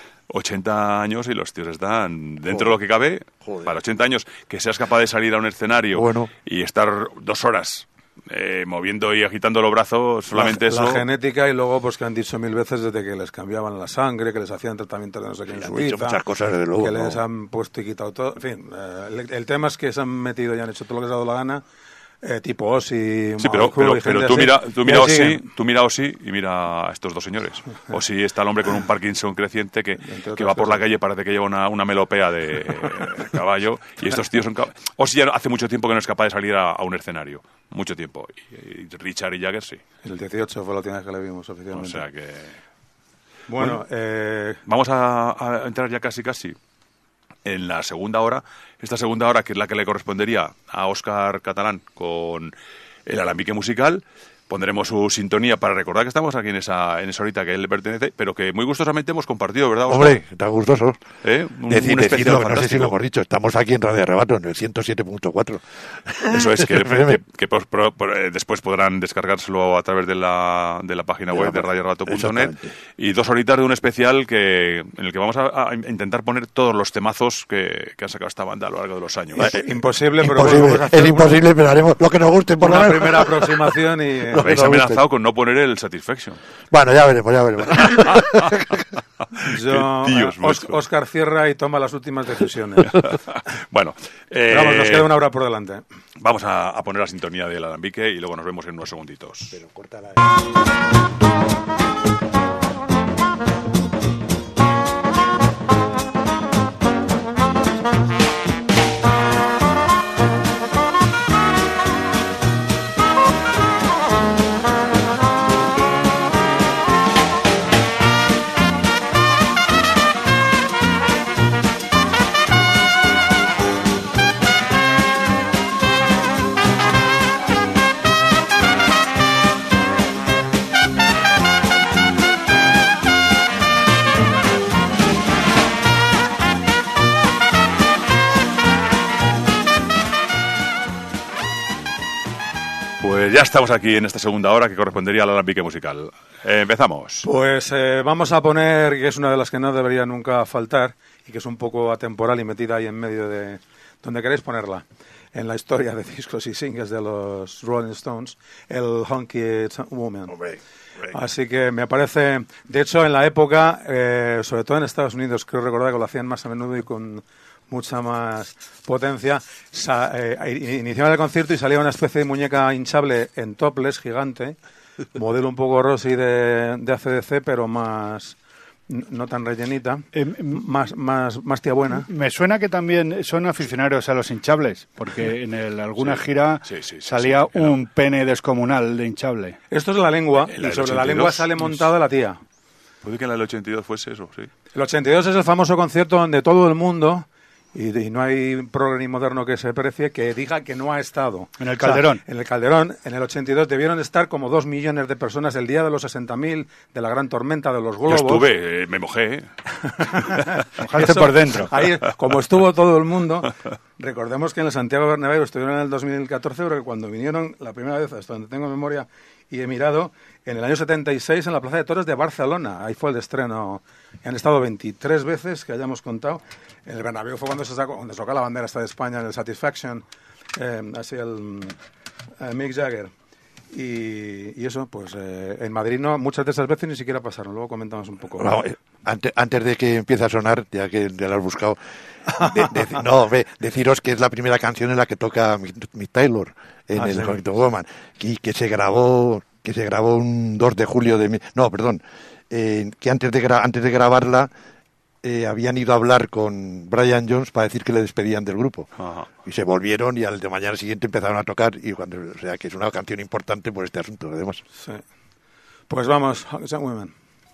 80 años y los tíos están dentro de lo que cabe. Para 80 años, que seas capaz de salir a un escenario y estar 2 horas moviendo y agitando los brazos, solamente eso. La genética, y luego pues que han dicho 1000 veces desde que les cambiaban la sangre, que les hacían tratamientos de no sé qué en Suiza, muchas cosas, desde luego, que les han puesto y quitado todo. En fin, el tema es que se han metido y han hecho todo lo que les ha dado la gana. Tipo Ozzy, sí, pero tú mira Ozzy y mira a estos dos señores. Ozzy está el hombre con un Parkinson creciente que va por la calle, parece que lleva una melopea de caballo, y estos tíos son Ozzy ya hace mucho tiempo que no es capaz de salir a un escenario, mucho tiempo, y Richard y Jagger sí. El 18 fue la última vez que le vimos oficialmente. O sea que... Bueno, vamos a entrar ya casi en la segunda hora, esta segunda hora que es la que le correspondería a Óscar Catalán con el alambique musical. Pondremos su sintonía para recordar que estamos aquí en esa horita que él le pertenece, pero que muy gustosamente hemos compartido, ¿verdad, Óscar? Hombre, está gustoso. Decirlo, no sé si lo hemos dicho, estamos aquí en Radio Arrebato, en el 107.4. Eso es, que después podrán descargárselo a través de la página web de radioarrebato.net, y 2 horitas de un especial en el que vamos a intentar poner todos los temazos que ha sacado esta banda a lo largo de los años. Imposible, pero es imposible, pero haremos lo que nos guste por la primera aproximación y... Habéis amenazado con no poner el Satisfaction. Bueno, ya veremos. Óscar cierra y toma las últimas decisiones. Bueno, vamos, nos queda 1 hora por delante. Vamos a poner la sintonía del alambique y luego nos vemos en unos segunditos. Pero córtala. Pues ya estamos aquí en esta segunda hora que correspondería al alambique musical. Empezamos. Pues vamos a poner, que es una de las que no debería nunca faltar y que es un poco atemporal y metida ahí en medio de donde queréis ponerla, en la historia de discos y singles de los Rolling Stones, el Honky Woman. Así que me parece, de hecho en la época, sobre todo en Estados Unidos, creo recordar que lo hacían más a menudo y con mucha más potencia, iniciaban el concierto y salía una especie de muñeca hinchable en topless, gigante, modelo un poco Rossi de AC/DC, pero más... no tan rellenita, más tía buena. Me suena que también son aficionados a los hinchables, porque en alguna gira salía un pene descomunal de hinchable. Esto es la lengua, y sobre la lengua sale montada la tía. Puede que en el 82 fuese eso, sí. El 82 es el famoso concierto donde todo el mundo, Y no hay progre ni moderno que se precie que diga que no ha estado. En el Calderón. O sea, en el Calderón, en el 82, debieron estar como 2 millones de personas el día de los 60.000, de la gran tormenta de los globos. Yo estuve, me mojé. Mojaste por dentro. Ahí, como estuvo todo el mundo, recordemos que en el Santiago Bernabéu estuvieron en el 2014, pero que cuando vinieron la primera vez, hasta donde tengo memoria y he mirado, en el año 76 en la Plaza de Toros de Barcelona. Ahí fue el estreno. Han estado 23 veces, que hayamos contado. En el Bernabéu fue cuando se sacó la bandera esta de España en el Satisfaction, así el Mick Jagger. Y eso, pues en Madrid no, muchas de esas veces ni siquiera pasaron. Luego comentamos un poco. No, antes de que empiece a sonar, ya que ya lo has buscado, deciros que es la primera canción en la que toca Mick Taylor en el Concrete Woman, y que se grabó un 2 de julio de... No, perdón, que antes de grabarla habían ido a hablar con Brian Jones para decir que le despedían del grupo. Ajá. Y se volvieron y al de mañana siguiente empezaron a tocar, y o sea que es una canción importante por este asunto, además. Sí. Pues vamos, Honky Tonk Women.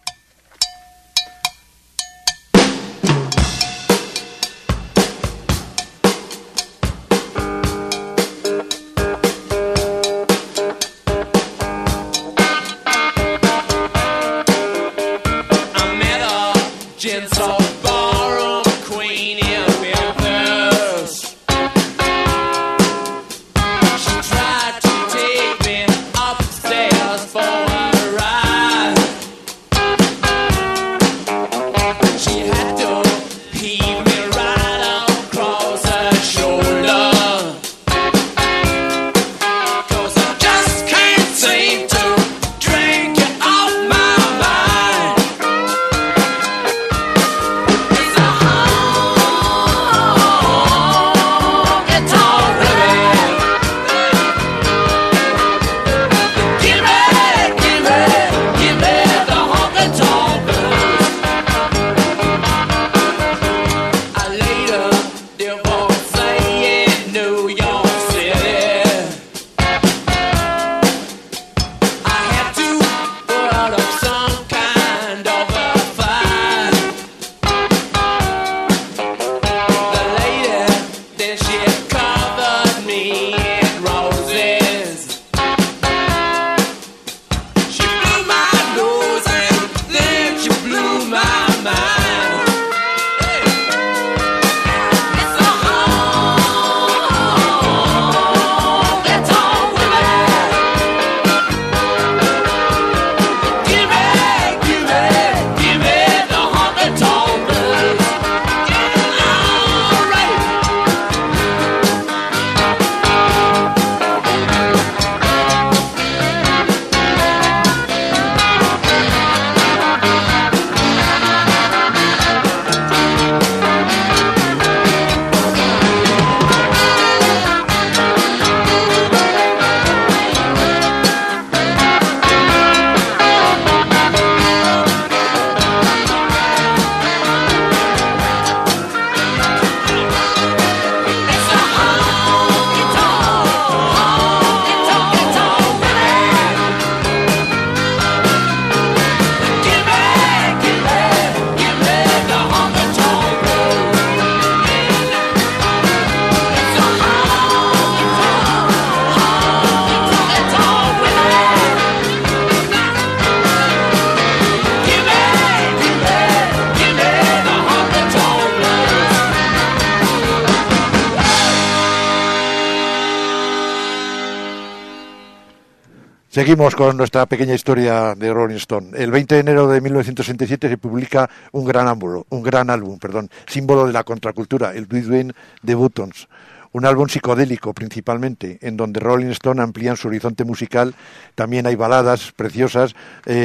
Seguimos con nuestra pequeña historia de Rolling Stone. El 20 de enero de 1967 se publica un gran álbum, símbolo de la contracultura, el Between the Buttons. Un álbum psicodélico principalmente, en donde Rolling Stone amplían su horizonte musical. También hay baladas preciosas,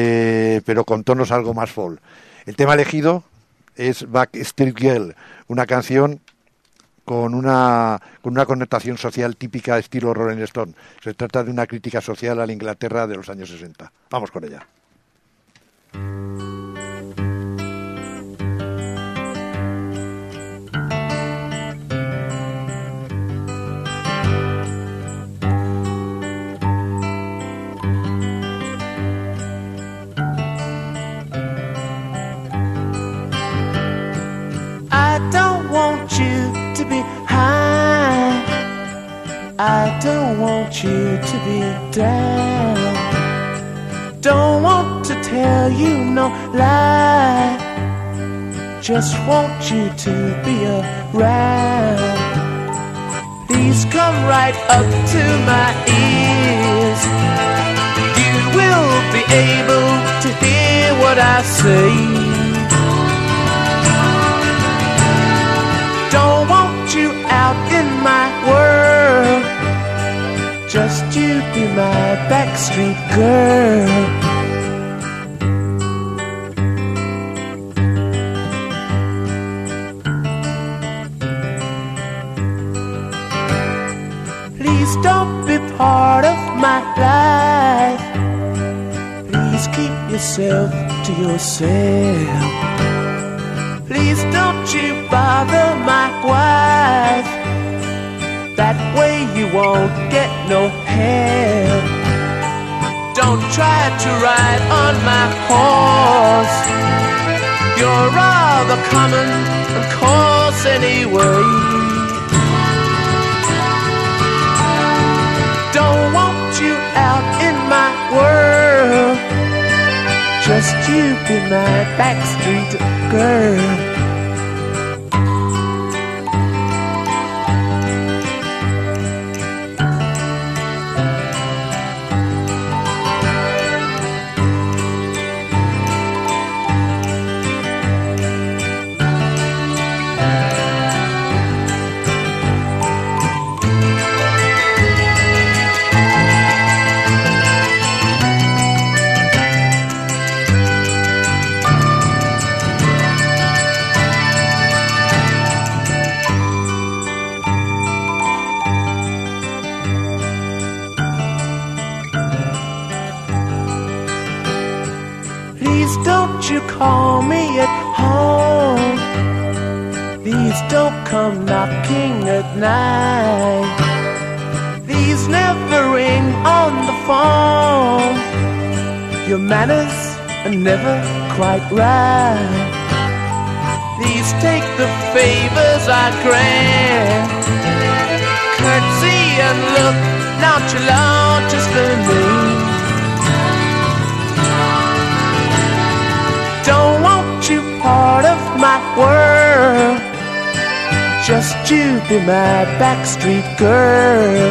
pero con tonos algo más folk. El tema elegido es Backstreet Girl, una canción con una connotación social típica de estilo Rolling Stone. Se trata de una crítica social a la Inglaterra de los años 60. Vamos con ella. I don't want you I don't want you to be down. Don't want to tell you no lie. Just want you to be around. Please come right up to my ears. You will be able to hear what I say. Don't want you out in my world. Just you be my backstreet girl. Please don't be part of my life. Please keep yourself to yourself. Please don't you bother my wife. That way you won't get no help. Don't try to ride on my horse. You're rather common and coarse anyway. Don't want you out in my world. Just you be my backstreet girl. Don't you call me at home. Please don't come knocking at night. Please never ring on the phone. Your manners are never quite right. Please take the favors I grant. Curtsy and look nonchalant just for me. Don't want you part of my world. Just you be my backstreet girl.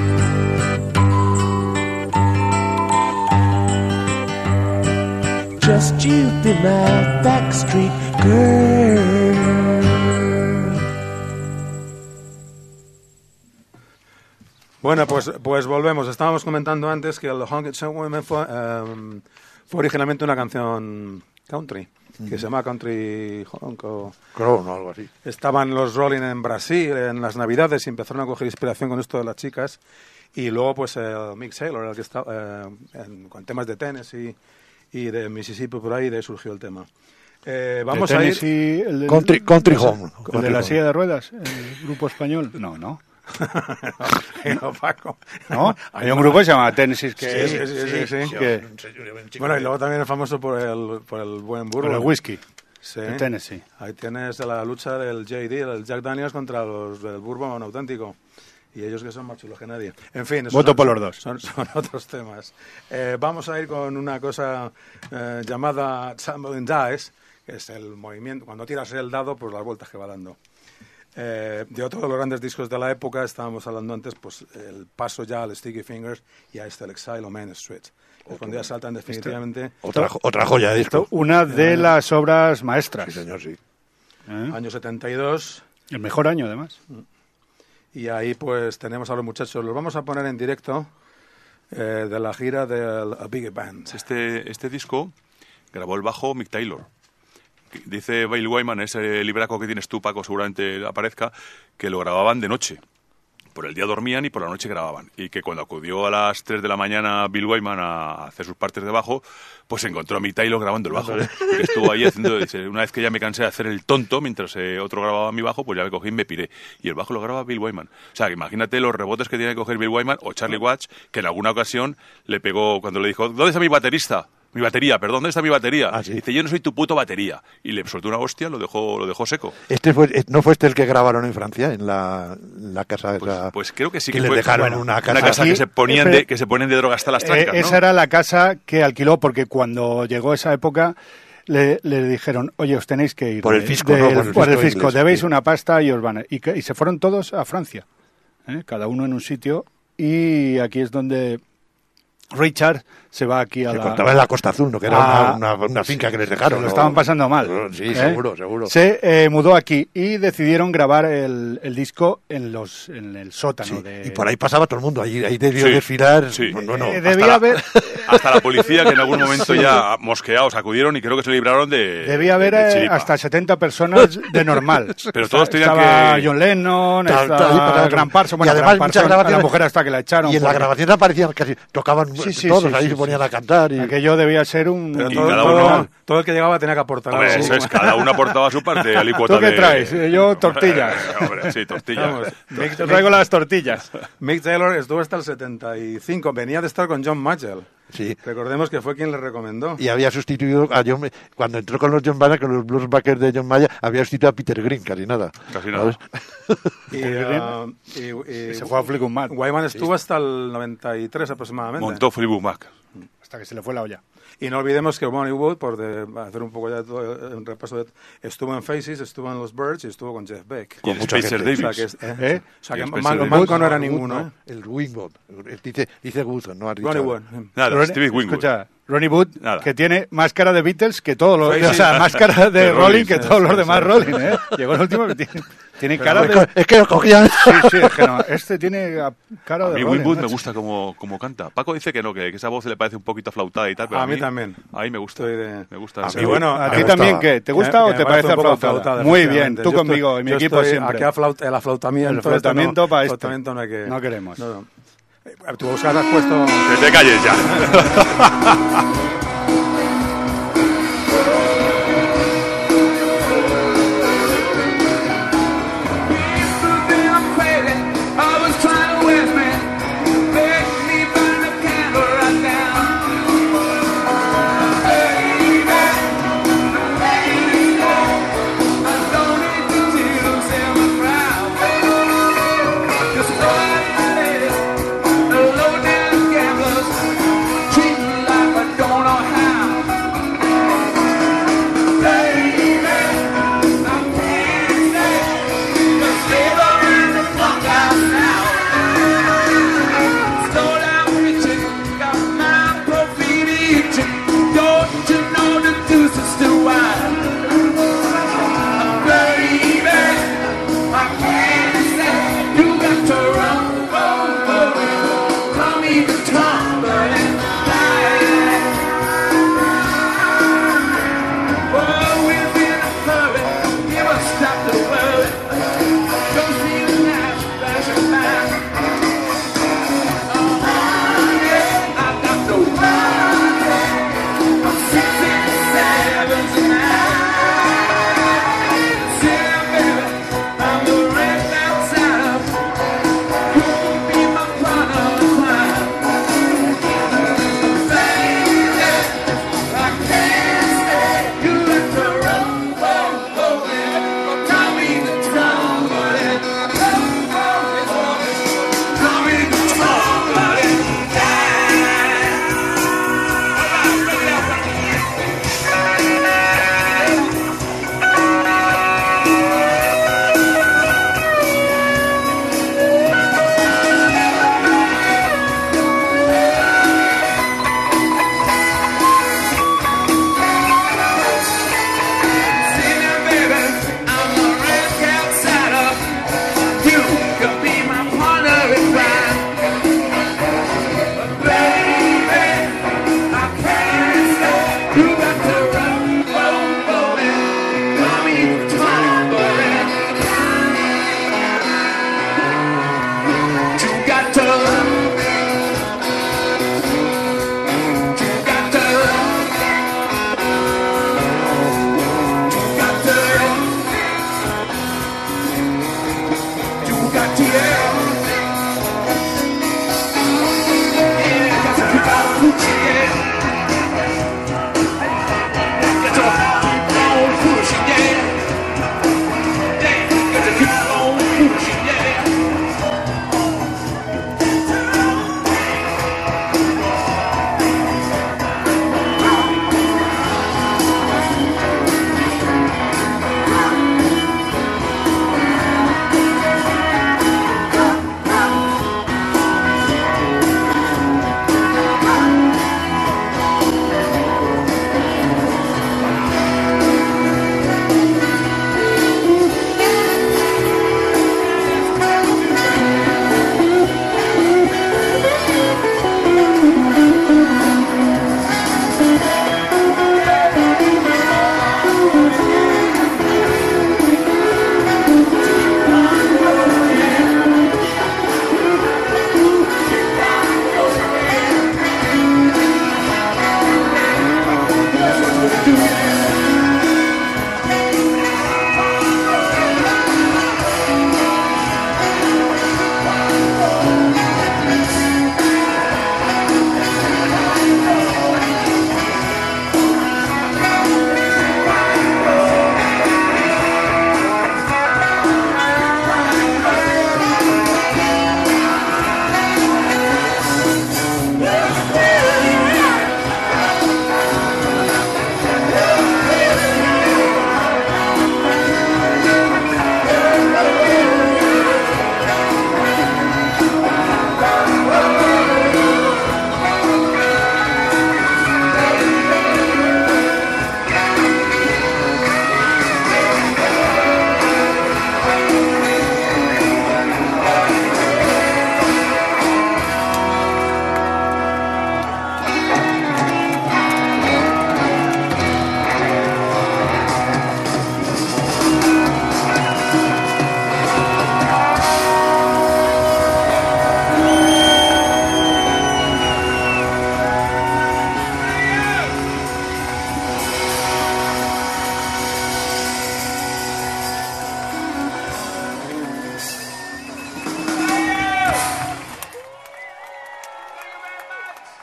Just you be my backstreet girl. Bueno, pues volvemos. Estábamos comentando antes que el Honky Tonk Women fue originalmente una canción country, que se llama Country Honk o algo así. Estaban los Rolling en Brasil en las Navidades y empezaron a coger inspiración con esto de las chicas, y luego pues Mick Taylor, el que está con temas de Tennessee y de Mississippi, por ahí de surgió el tema. Vamos a ir Country Home, el de la silla de ruedas, el grupo español. No. No, Paco. ¿No? Hay un grupo que se llama Tennessee sí. Bueno, y luego también es famoso por el buen burro. Por el whisky. Sí. De Tennessee. Ahí tienes la lucha del JD, el Jack Daniels, contra los del bourbon auténtico. Y ellos que son más chulos que nadie. En fin, voto por los dos. Son otros temas. Vamos a ir con una cosa llamada Tumbling Dice, que es el movimiento. Cuando tiras el dado, pues las vueltas que va dando. De otro de los grandes discos de la época, estábamos hablando antes, pues el paso ya al Sticky Fingers y a el Exile o Main Street. Cuando ya saltan definitivamente... Otra joya de disco. Una de las obras maestras. Sí, señor, sí. Año 72. El mejor año, además. Y ahí pues tenemos a los muchachos. Los vamos a poner en directo de la gira del A Big Band. Este disco grabó el bajo Mick Taylor. Dice Bill Wyman, ese libraco que tienes tú, Paco, seguramente aparezca, que lo grababan de noche. Por el día dormían y por la noche grababan. Y que cuando acudió a las 3 de la mañana Bill Wyman a hacer sus partes de bajo, pues encontró a Mick Taylor grabando el bajo. Que estuvo ahí haciendo... Dice, una vez que ya me cansé de hacer el tonto mientras otro grababa mi bajo, pues ya me cogí y me piré. Y el bajo lo graba Bill Wyman. O sea, que imagínate los rebotes que tiene que coger Bill Wyman o Charlie Watts, que en alguna ocasión le pegó cuando le dijo, ¿dónde está mi baterista? mi batería, perdón, ¿dónde está mi batería? Ah, sí. Dice, yo no soy tu puto batería. Y le soltó una hostia, lo dejó seco. ¿No fue el que grabaron en Francia, en la casa esa? Pues creo que sí que que les fue. dejaron Bueno, una casa. Aquí, que se ponían de droga hasta las trancas, ¿no? Esa era la casa que alquiló, porque cuando llegó esa época le dijeron, oye, os tenéis que ir. Por el fisco, ¿no? Por el fisco, inglés, debéis sí. una pasta y os van a... Y se fueron todos a Francia, cada uno en un sitio, y aquí es donde Richard se va aquí a Se contaba en la Costa Azul, ¿no? Que era una finca que les dejaron. Lo estaban pasando mal. Sí, seguro. Se mudó aquí y decidieron grabar el disco en el sótano. Sí, y por ahí pasaba todo el mundo. Ahí debió desfilar. Sí. Bueno, debía haber... Hasta la policía, que en algún momento ya mosqueados acudieron y creo que se libraron de... Debía haber hasta 70 personas de normal. Pero todos tenían estaba que... John Lennon, estaba Graham Parsons, y además muchas grabaciones, a la mujer hasta que la echaron. Y en la grabación aparecían casi, tocaban todos, ahí se ponían a cantar. Y... Aquello debía ser un... Pero todo el que llegaba tenía que aportar algo. Hombre, eso es, cada uno aportaba su parte, alícuota. ¿Tú qué traes? Yo tortillas. Hombre, sí, tortillas. Te traigo las tortillas. Mick Taylor estuvo hasta el 75, venía de estar con John Mitchell. Sí. Recordemos que fue quien le recomendó. Y había sustituido a John... Cuando entró con los John Mayer, con los Bluesbackers de John Mayer, había sustituido a Peter Green, casi nada. Casi nada. Y se fue a Fleetwood Mac. Wyman estuvo hasta el 93 aproximadamente. Montó Fleetwood Mac. Hasta que se le fue la olla. Y no olvidemos que Bonnie Wood, por hacer un poco ya todo un repaso, estuvo en Faces, estuvo en los Byrds y estuvo con Jeff Beck. Con Spencer Davis. O sea que Manco no era ninguno. No, el Wingwood. Dice Wood, no has dicho. Ronnie Wood. Nada, Stevie Wingwood. Escucha, Ronnie Wood, Nada. que tiene más cara de Beatles que todos los... Sí. O sea, más cara de Rolling que todos los sí, demás sí. Rolling, ¿eh? Llegó el último que tiene cara de... Es que lo cogían. Sí, es que no. Este tiene cara A de mí Rolling. Wingwood me macho. gusta como canta. Paco dice que no, que esa voz le parece un poquito aflautada y tal, pero A mí también. A mí me gusta. Me gusta. A Sí, mí, bueno, ¿A me ti gustaba. también qué? ¿Te gusta o te parece aflautada? Muy bien, efectivamente. tú Yo conmigo y mi yo equipo estoy siempre. Aquí el aflautamiento. El aflautamiento esto no, para esto. aflautamiento no hay que... No queremos. No. Tú, Oscar, has puesto... Que te calles ya. Don't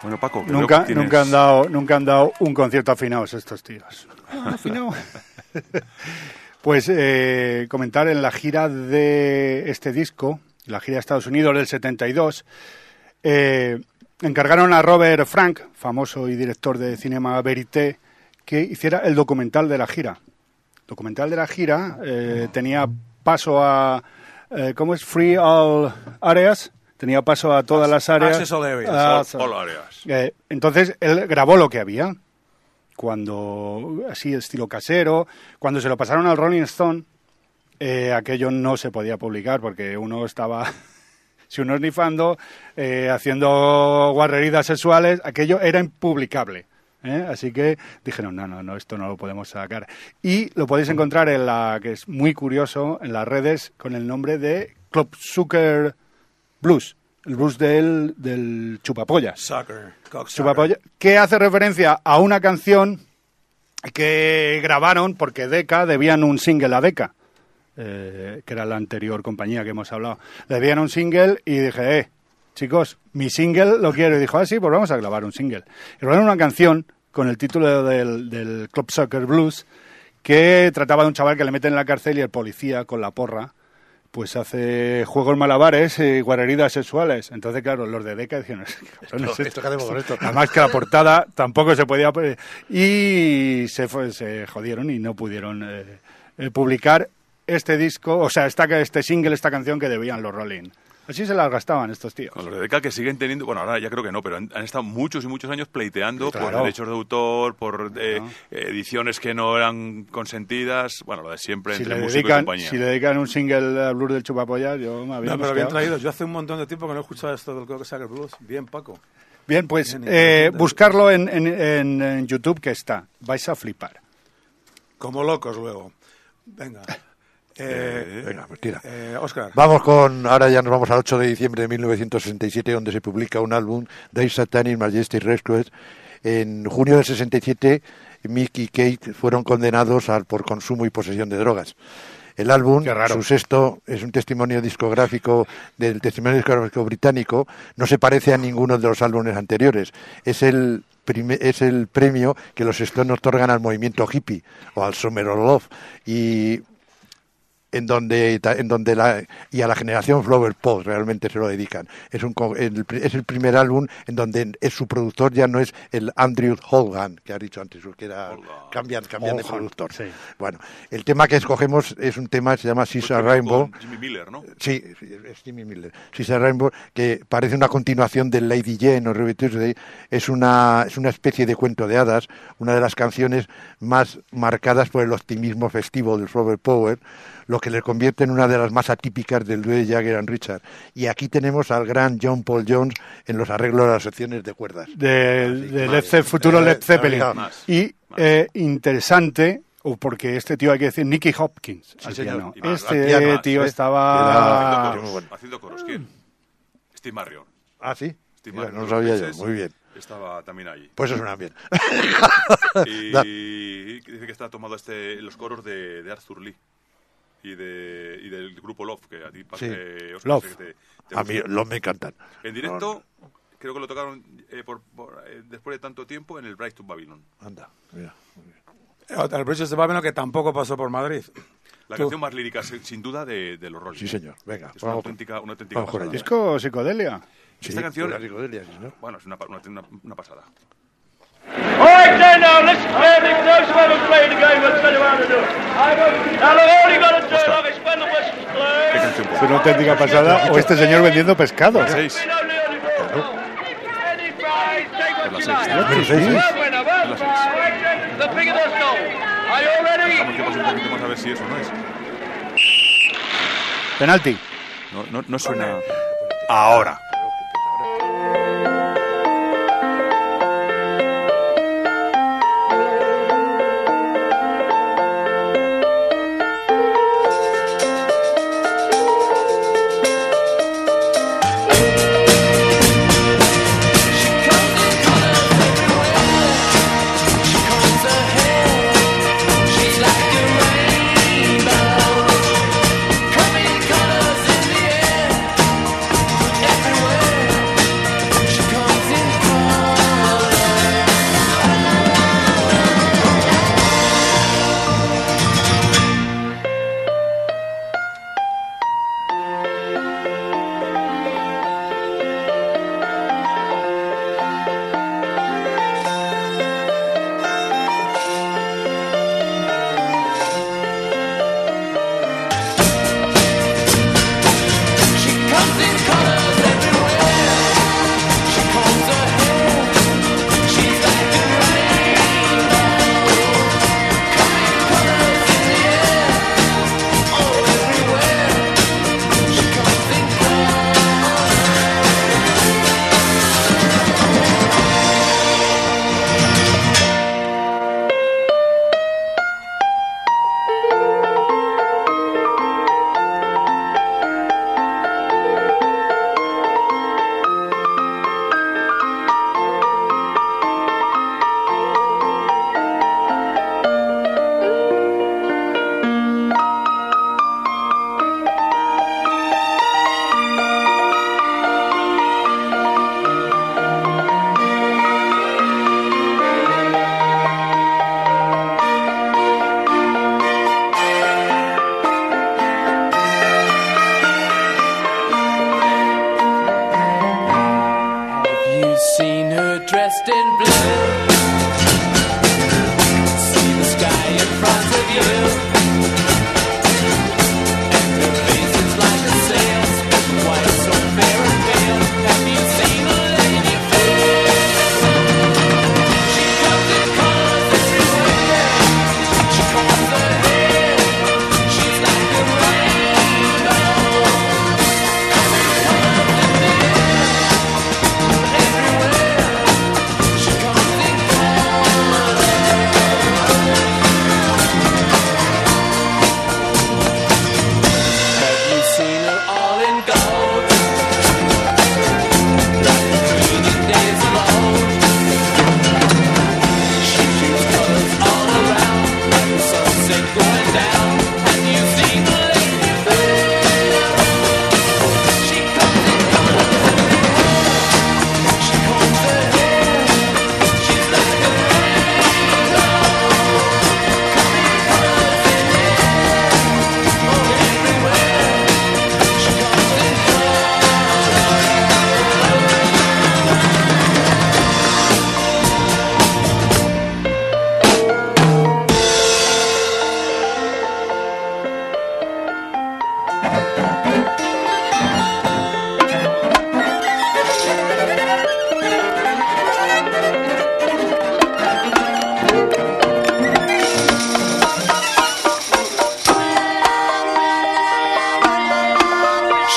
Bueno, Paco, nunca han dado un concierto afinados estos tíos. Afinado. Pues comentar en la gira de este disco, la gira de Estados Unidos del 72, encargaron a Robert Frank, famoso y director de Cinema Verité, que hiciera el documental de la gira. El documental de la gira tenía paso a... ¿cómo es? Free All Areas. Tenía paso a todas las áreas. Access all areas. All areas. Entonces, él grabó lo que había. Cuando, así, estilo casero. Cuando se lo pasaron al Rolling Stone, aquello no se podía publicar porque uno estaba... si uno esnifando, haciendo guarreridas sexuales, aquello era impublicable. Así que dijeron, no, esto no lo podemos sacar. Y lo podéis encontrar en que es muy curioso, en las redes, con el nombre de Club Sucker Blues, el blues del chupapollas. Chupapollas, que hace referencia a una canción que grabaron porque Decca debían un single a Decca, que era la anterior compañía que hemos hablado. Debían un single y dije, chicos, mi single lo quiero. Y dijo, sí, pues vamos a grabar un single. Y grabaron una canción con el título del Club Sucker Blues, que trataba de un chaval que le meten en la cárcel y el policía con la porra pues hace juegos malabares y guarreridas sexuales. Entonces, claro, los de Decca dijeron, ¿Esto qué hacemos con esto? Además que la portada tampoco se podía... Y se jodieron y no pudieron publicar este disco, o sea, este single, esta canción que debían los Rolling. Así se las gastaban estos tíos. Con los de Decca que siguen teniendo... Bueno, ahora ya creo que no, pero han estado muchos y muchos años pleiteando claro, por derechos de autor, por ediciones que no eran consentidas. Bueno, lo de siempre entre músico y compañía. Si le dedican un single al blues del chupapollas, yo me había... No, pero bien traído. Yo hace un montón de tiempo que no he escuchado esto del Club Sucker Blues. Bien, Paco. Bien, pues buscarlo en YouTube, que está. Vais a flipar. Como locos luego. Venga. Venga, pues tira. Óscar. Vamos ahora ya nos vamos al 8 de diciembre de 1967, donde se publica un álbum, They Satanic Majesty Rescued. En junio del 67, Mick y Kate fueron condenados por consumo y posesión de drogas. El álbum, su sexto, es un testimonio discográfico británico, no se parece a ninguno de los álbumes anteriores. Es el premio que los Stones otorgan al movimiento hippie o al Summer of Love y a la generación Flower Pot realmente se lo dedican. Es el primer álbum en donde su productor ya no es el Andrew Holgan, que has dicho antes, que era cambian de productor. Sí. Bueno, el tema que escogemos es un tema que se llama She's a Rainbow. Jimmy Miller, ¿no? Sí, es Jimmy Miller. She's a Rainbow, que parece una continuación del Lady Jane o Ruby Tuesday. Es una especie de cuento de hadas, una de las canciones más marcadas por el optimismo festivo del Flower Power, lo que le convierte en una de las más atípicas del dúo de Jagger and Richards. Y aquí tenemos al gran John Paul Jones en los arreglos de las secciones de cuerdas. De futuro Led Zeppelin. Y interesante, porque este tío hay que decir Nicky Hopkins. Sí, señor. No. Este tío estaba... Haciendo coros. ¿Quién? Steve Marriott. Ah, sí. Mira, no lo sabía yo. Muy bien. Estaba también allí. Pues eso suena bien. Y dice que está tomado los coros de Arthur Lee. Y del grupo Love, que a ti sí. Oscar, Love. te a mí Love me encantan. En directo, creo que lo tocaron después de tanto tiempo en el Bridge to Babylon. Anda, mira. El Bridge to Babylon, que tampoco pasó por Madrid. La canción más lírica, sin duda, de los Rolling. Sí, señor. Venga. Es una auténtica pasada. ¿Disco psicodelia? Sí, esta canción... psicodelia, sí, ¿no? Bueno, es una pasada. All right, then now, let's play the close one and play the game. We'll tell you how to do it. Now, all you got to do, like, is when the whistle's blown. ¿Es una auténtica pasada o este señor vendiendo pescado? Las 6. The bigger the snow. Are you ready? Vamos que pase un poquito más a ver si eso no es. Penalti. No suena... Ahora. Everyone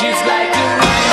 she's like a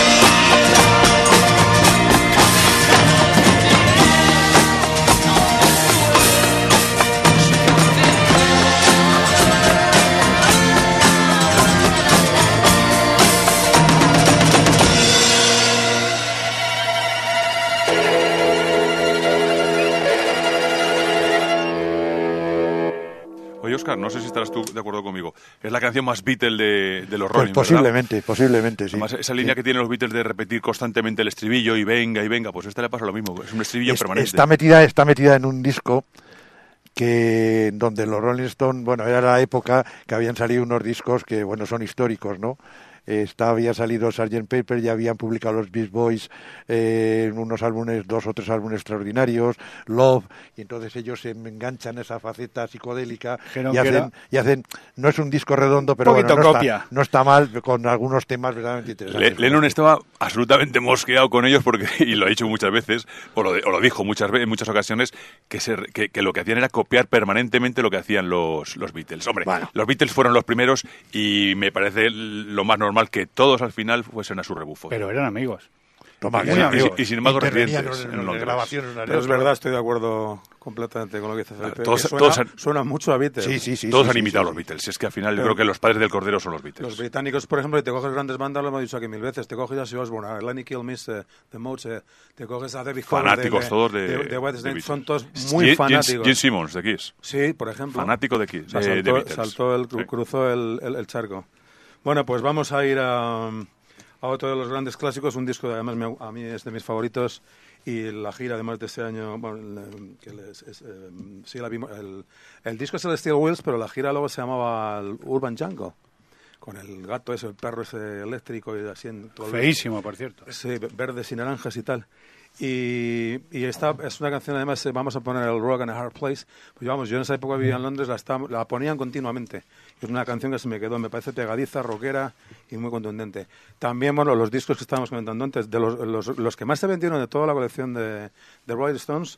Oye, Óscar, no sé si estarás tú de acuerdo conmigo. Es la canción más Beatle de los Rolling, pues posiblemente, sí. Además, esa línea que tienen los Beatles de repetir constantemente el estribillo y venga, pues a esta le pasa lo mismo. Es un estribillo permanente. Está metida en un disco donde los Rolling Stones, bueno, era la época que habían salido unos discos que, bueno, son históricos, ¿no? Había salido Sgt. Pepper, ya habían publicado los Beach Boys unos álbumes, 2 o 3 álbumes extraordinarios, Love, y entonces ellos se enganchan esa faceta psicodélica y hacen, no es un disco redondo, pero bueno, no está mal, con algunos temas verdaderamente interesantes. Lennon estaba absolutamente mosqueado con ellos porque, y lo ha dicho muchas veces, o lo dijo en muchas ocasiones, que lo que hacían era copiar permanentemente lo que hacían los Beatles. Hombre, bueno, los Beatles fueron los primeros y me parece lo más normal que todos al final fuesen a su rebufo. Pero eran amigos. Y sin embargo residentes en Londres. Pero es verdad, estoy de acuerdo completamente con lo que dice Felipe. Suena mucho a Beatles. Sí, todos han imitado a los Beatles. Es que al final yo creo que los padres del Cordero son los Beatles. Los británicos, por ejemplo, y te coges grandes bandas, lo hemos dicho aquí 1000 veces, te coges a Ozzy Osbourne, a Lenny Kilmiss, The Moats, te coges a David Coverdale, fanáticos todos de White Snake, son todos muy fanáticos. Gene Simmons, de Kiss. Sí, por ejemplo. Fanático de Kiss, cruzó el charco. Bueno, pues vamos a ir a otro de los grandes clásicos, un disco que además a mí es de mis favoritos, y la gira además de este año, bueno, sí la vimos, el disco es el Steel Wheels, pero la gira luego se llamaba Urban Jungle, con el gato ese, el perro ese eléctrico y así en todo. Feísimo, por cierto. Sí, verdes y naranjas y tal. Y esta es una canción, además vamos a poner el Rock and a Hard Place, pues vamos, yo en esa época vivía en Londres, la ponían continuamente. Es una canción que se me quedó, me parece pegadiza, rockera y muy contundente. También, bueno, los discos que estábamos comentando antes, de los que más se vendieron de toda la colección de Rolling Stones,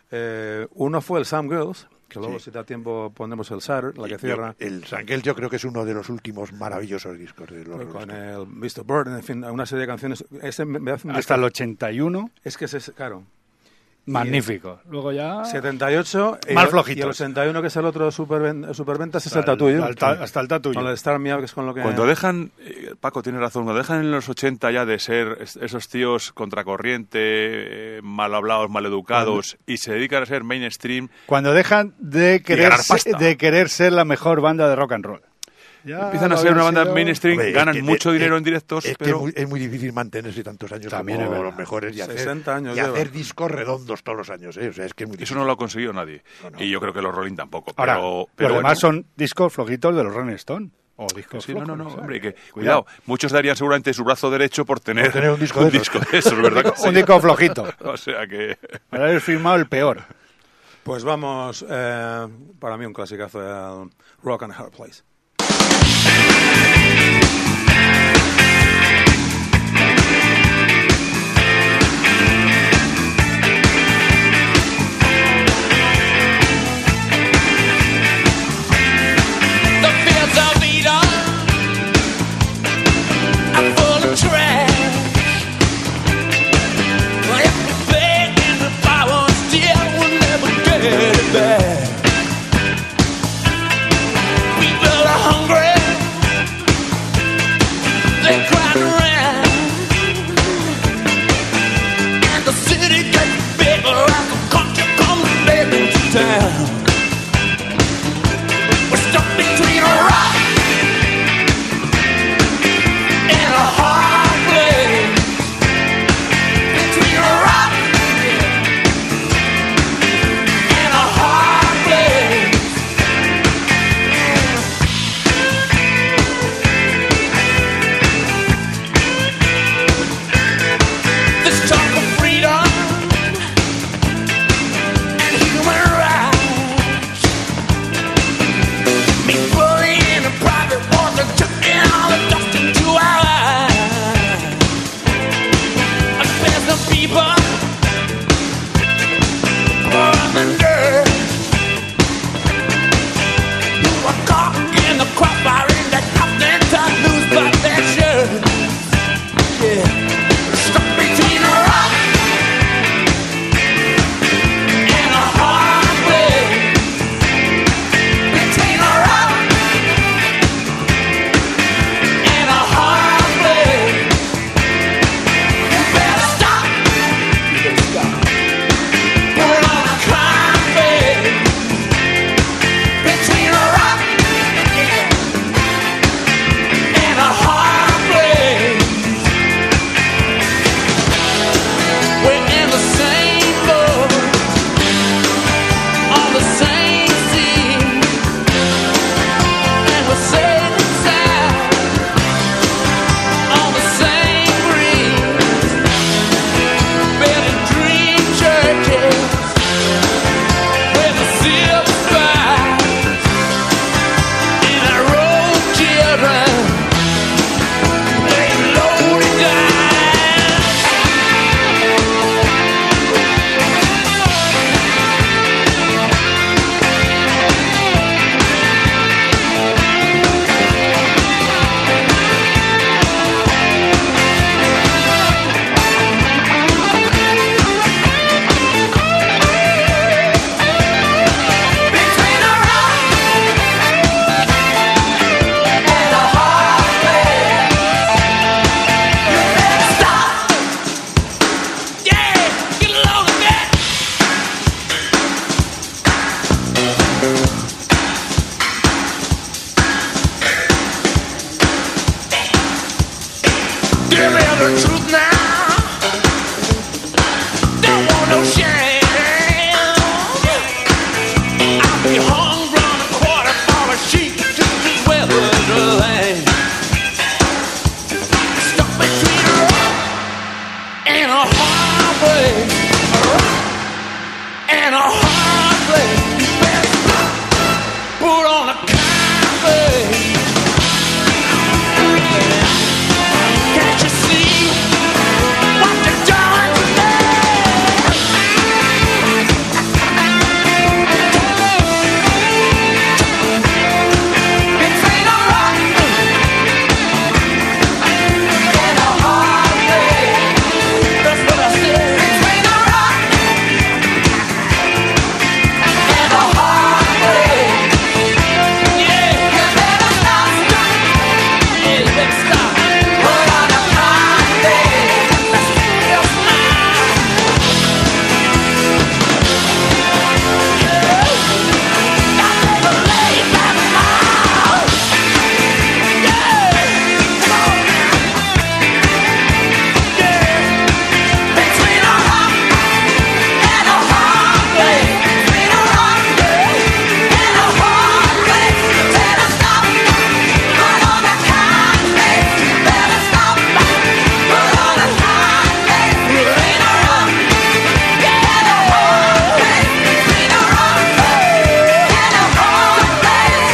uno fue el Some Girls, que luego si da tiempo pondremos el SAR, la que cierra. El Some Girls yo creo que es uno de los últimos maravillosos discos de los con el Mr. Bird, en fin, una serie de canciones. Hasta el 81. Es que claro. Magnífico. Luego ya 78 más flojitos. Y el 81, que es el otro superventas, es el Tattoo. Hasta el Tattoo. Con el Star Me Up, que es con lo que... Cuando dejan, Paco tiene razón, cuando dejan en los 80 ya de ser esos tíos contracorriente, mal hablados, mal educados, y se dedican a ser mainstream... Cuando dejan de querer ser la mejor banda de rock and roll. Ya empiezan a ser una banda mainstream, ganan mucho dinero en directos, pero... Es muy difícil mantenerse tantos años también como los mejores y 60 años hacer discos redondos todos los años. O sea, es que es muy Eso no lo ha conseguido nadie. No. Y yo creo que los Rolling tampoco. Ahora, pero los demás son discos flojitos de los Rolling Stones. O discos flojos, no, hombre, que cuidado. Muchos darían seguramente su brazo derecho por tener un disco de esos, ¿verdad? Que sí. Un disco flojito. O sea que... Para haber firmado el peor. Pues vamos, para mí un clasicazo de Rock and a Hard Place. People are hungry. Give me the truth now. Don't want no shame. I'll be hung round a quarter for a sheep to be weathered the land. Stuck between a rock and a hard place. A rock and a hard place. You better stop. Put on a kind. Can't you see what you're doing to me? Between a rock and a hard place. That's what I said. Between a rock and a hard place. Yeah, you better stop. Yeah, you better stop. Put on a kind face. That's real smile. I never lay that mouth. Yeah, come on now. Yeah, between a rock and a hard place. Between a rock and a hard place. You better stop. Put on a kind face. You better stop. Put on a kind face. Between a rock and a hard place. Between a rock and a hard place.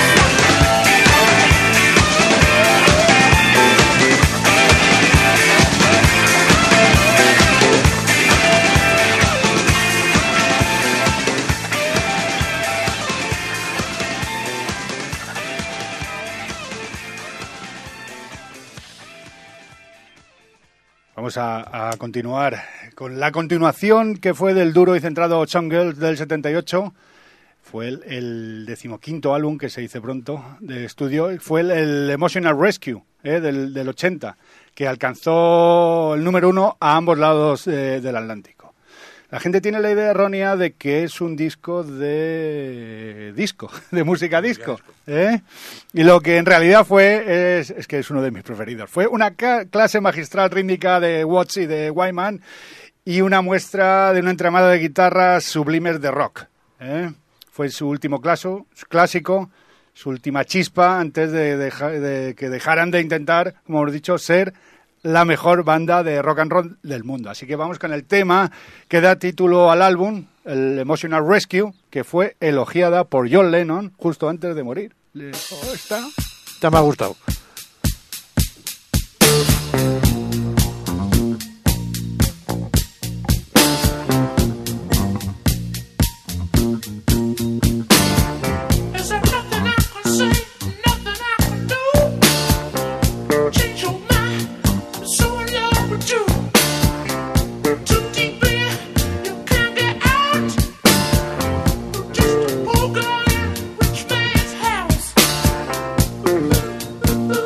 Vamos a continuar con la continuación que fue del duro y centrado Jungle del 78. Fue el 15º álbum, que se dice pronto, de estudio. Fue el Emotional Rescue del 80, que alcanzó el número 1 a ambos lados del Atlántico. La gente tiene la idea errónea de que es un disco de música disco. Y lo que en realidad fue, es que es uno de mis preferidos. Fue una clase magistral rítmica de Watts y de Wyman y una muestra de un entramado de guitarras sublimes de rock. Fue su último clásico, su última chispa antes de que dejaran de intentar, como hemos dicho, ser la mejor banda de rock and roll del mundo. Así que vamos con el tema que da título al álbum, el Emotional Rescue, que fue elogiada por John Lennon justo antes de morir. Esta me ha gustado. Is there nothing I can say, nothing I can do? Change your mind, I'm so in love with you. Too deep in, you can't get out. You're just a poor girl in a rich man's house.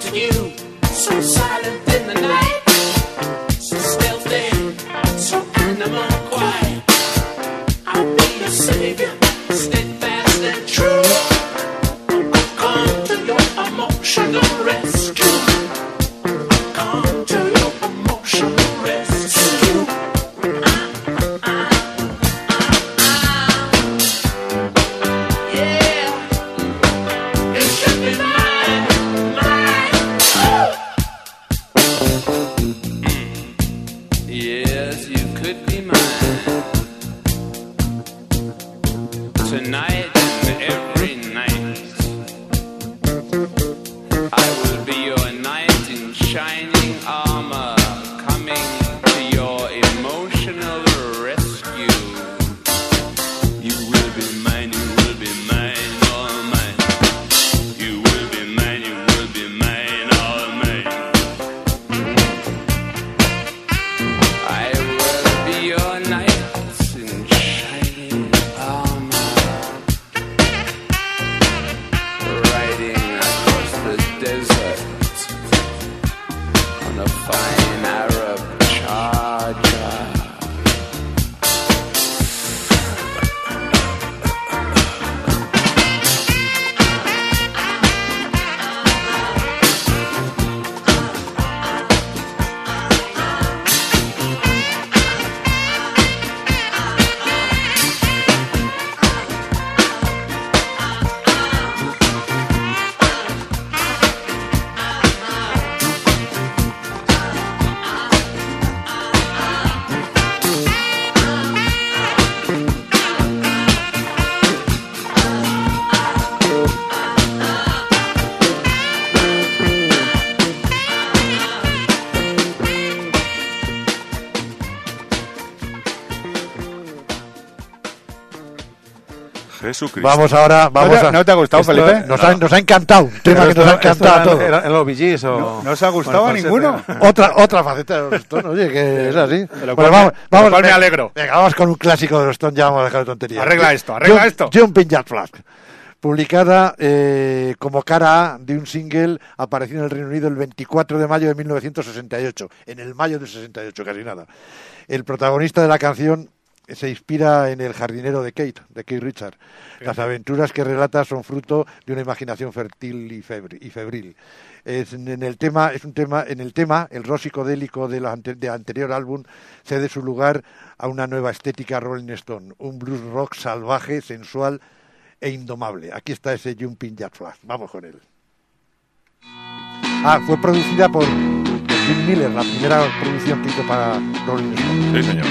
rescue. So silent in the night, so stealthy, so animal quiet. I'll be your savior, steadfast and true. I'll come to your emotional rescue. I'll come to your emotional rescue. Yeah, it should be mine, Yes, you could be mine. Tonight and every night, I will be your knight in shining armor, coming to your emotional rescue. You will be mine, you will be mine, all mine. You will be mine, you will be mine, all mine. I will be your knight in shining armor, riding across the desert on a fine Arab charger. Jesucristo. Vamos ahora, ¿No te ha gustado, Esto Felipe? Nos ha encantado, un tema que nos ha encantado a todos. ¿Eran los Bee Gees o...? ¿No os ha gustado a ninguno? Otra faceta de los Stones, oye, que es así. Lo Bueno, cual me alegro. Venga, vamos con un clásico de los Stones, ya vamos a dejar de tonterías. Arregla esto. Jumping Jack Flash, publicada como cara A de un single aparecido en el Reino Unido el 24 de mayo de 1968, en el mayo del 68, casi nada. El protagonista de la canción se inspira en El jardinero de Keith Richards. Las aventuras que relata son fruto de una imaginación fértil y febril. En el tema, el rock psicodélico del anterior álbum cede su lugar a una nueva estética Rolling Stone, un blues rock salvaje, sensual e indomable. Aquí está ese Jumping Jack Flash. Vamos con él. Fue producida por Bill Miller, la primera producción que hizo para Rolling Stone. Sí, señor.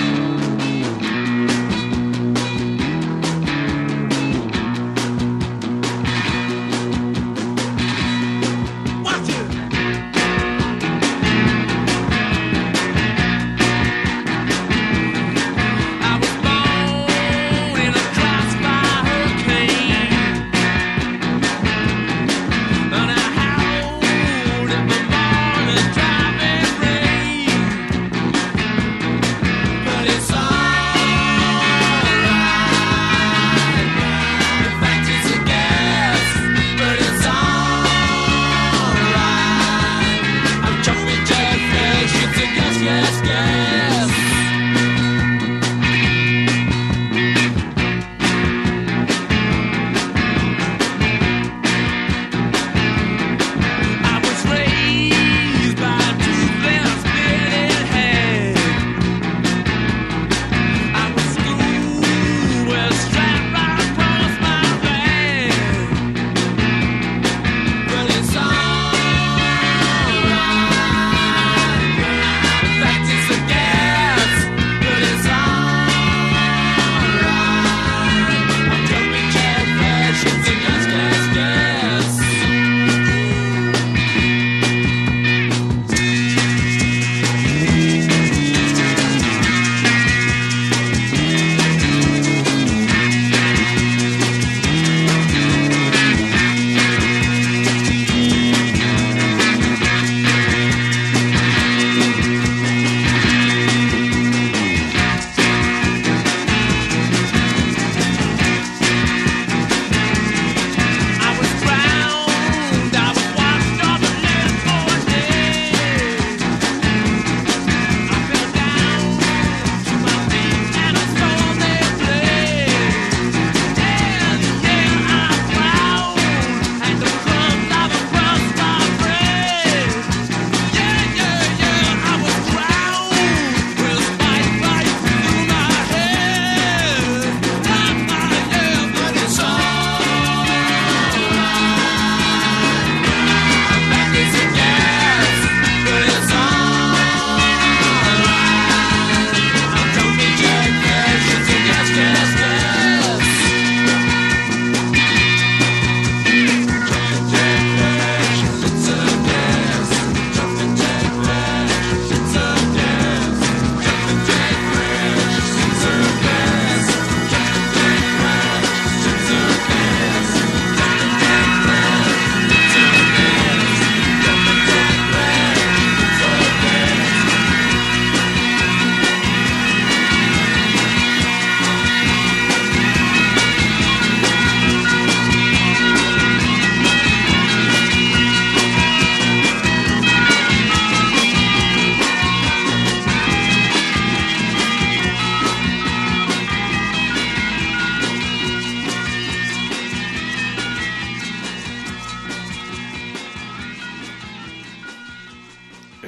It's a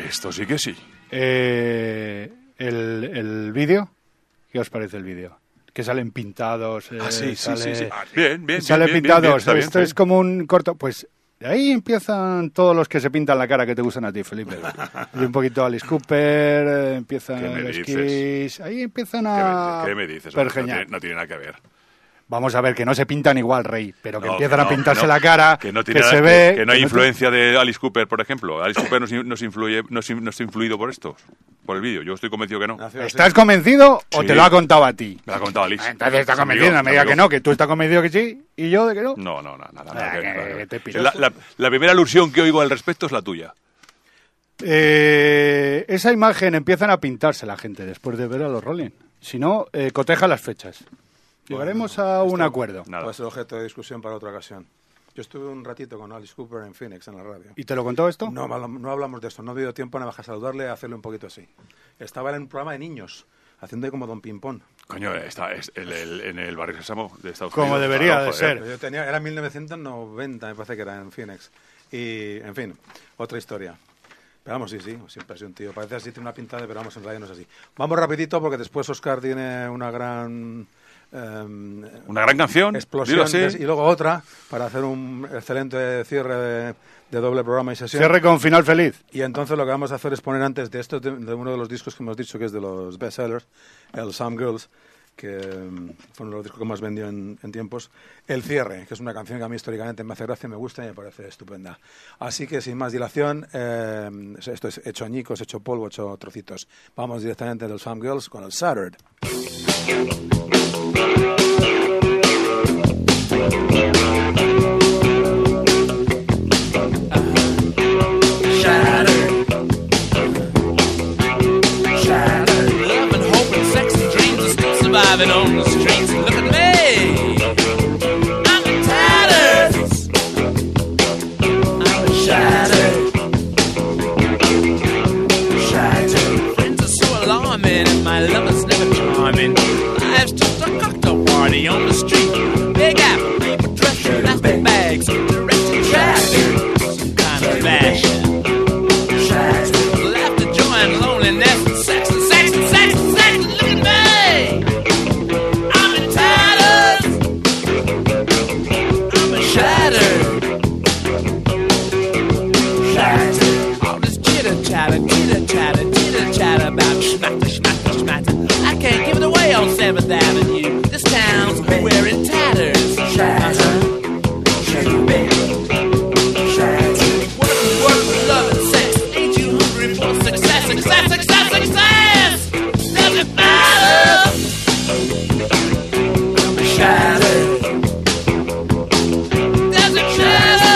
Esto sí que sí. El vídeo, ¿qué os parece el vídeo? Que salen pintados. Sí. Bien. Salen pintados. Bien, Esto es como un corto. Pues de ahí empiezan todos los que se pintan la cara que te gustan a ti, Felipe. Y un poquito Alice Cooper, empiezan los Kiss. Ahí empiezan a. ¿Qué me dices? Pergeñar. No tiene nada que ver. Vamos a ver, que no se pintan igual, Rey, pero que empiezan a pintarse la cara, que no se ve... Que no hay influencia de Alice Cooper, por ejemplo. Alice Cooper no está influido por esto, por el vídeo. Yo estoy convencido que no. ¿Estás convencido o te lo ha contado a ti? Me lo ha contado Alice. Entonces está convencido, no me diga que no, que tú estás convencido que sí y yo de que no. No, nada. La primera alusión que oigo al respecto es la tuya. Esa imagen empiezan a pintarse la gente después de ver a los Rolling. Si no, coteja las fechas. Llegaremos a un acuerdo. Va a ser objeto de discusión para otra ocasión. Yo estuve un ratito con Alice Cooper en Phoenix, en la radio. ¿Y te lo contó esto? No hablamos de esto. No he habido tiempo nada más a saludarle, a hacerle un poquito así. Estaba en un programa de niños, haciendo ahí como Don Pimpón. Coño, en el barrio Sésamo de Estados Unidos. Como debería de ser. Era 1990, me parece que era en Phoenix. Y, en fin, otra historia. Pero vamos, sí, siempre ha sido un tío. Parece así, tiene una pintada, pero vamos, en realidad no es así. Vamos rapidito porque después Óscar tiene una gran canción, explosión y luego otra para hacer un excelente cierre de doble programa y sesión. Cierre con final feliz. Y entonces lo que vamos a hacer es poner antes de esto, de uno de los discos que hemos dicho que es de los bestsellers, el Some Girls, que fueron los discos que más vendió en tiempos, el cierre, que es una canción que a mí históricamente me hace gracia, me gusta y me parece estupenda. Así que sin más dilación, esto es hecho añicos, hecho polvo, hecho trocitos. Vamos directamente del Some Girls con el Shattered. Surviving on the streets, look at me. I'm in tatters. I'm shattered. Shattered. Friends are so alarming, and my lover's never charming. Life's just a cocktail party on the street. Big apple, paper dress, plastic bags, directed traffic, some kind of fashion. Shattered. Laughter, joy, and loneliness, and sex, and sex, and sex, and sex. Look at me. Chatter about schmatter. I can't give it away on 7th Avenue. This town's wearing tatters. Work, love, and sex. Ain't you hungry for success? Does it matter? I'm shattered. Does it matter?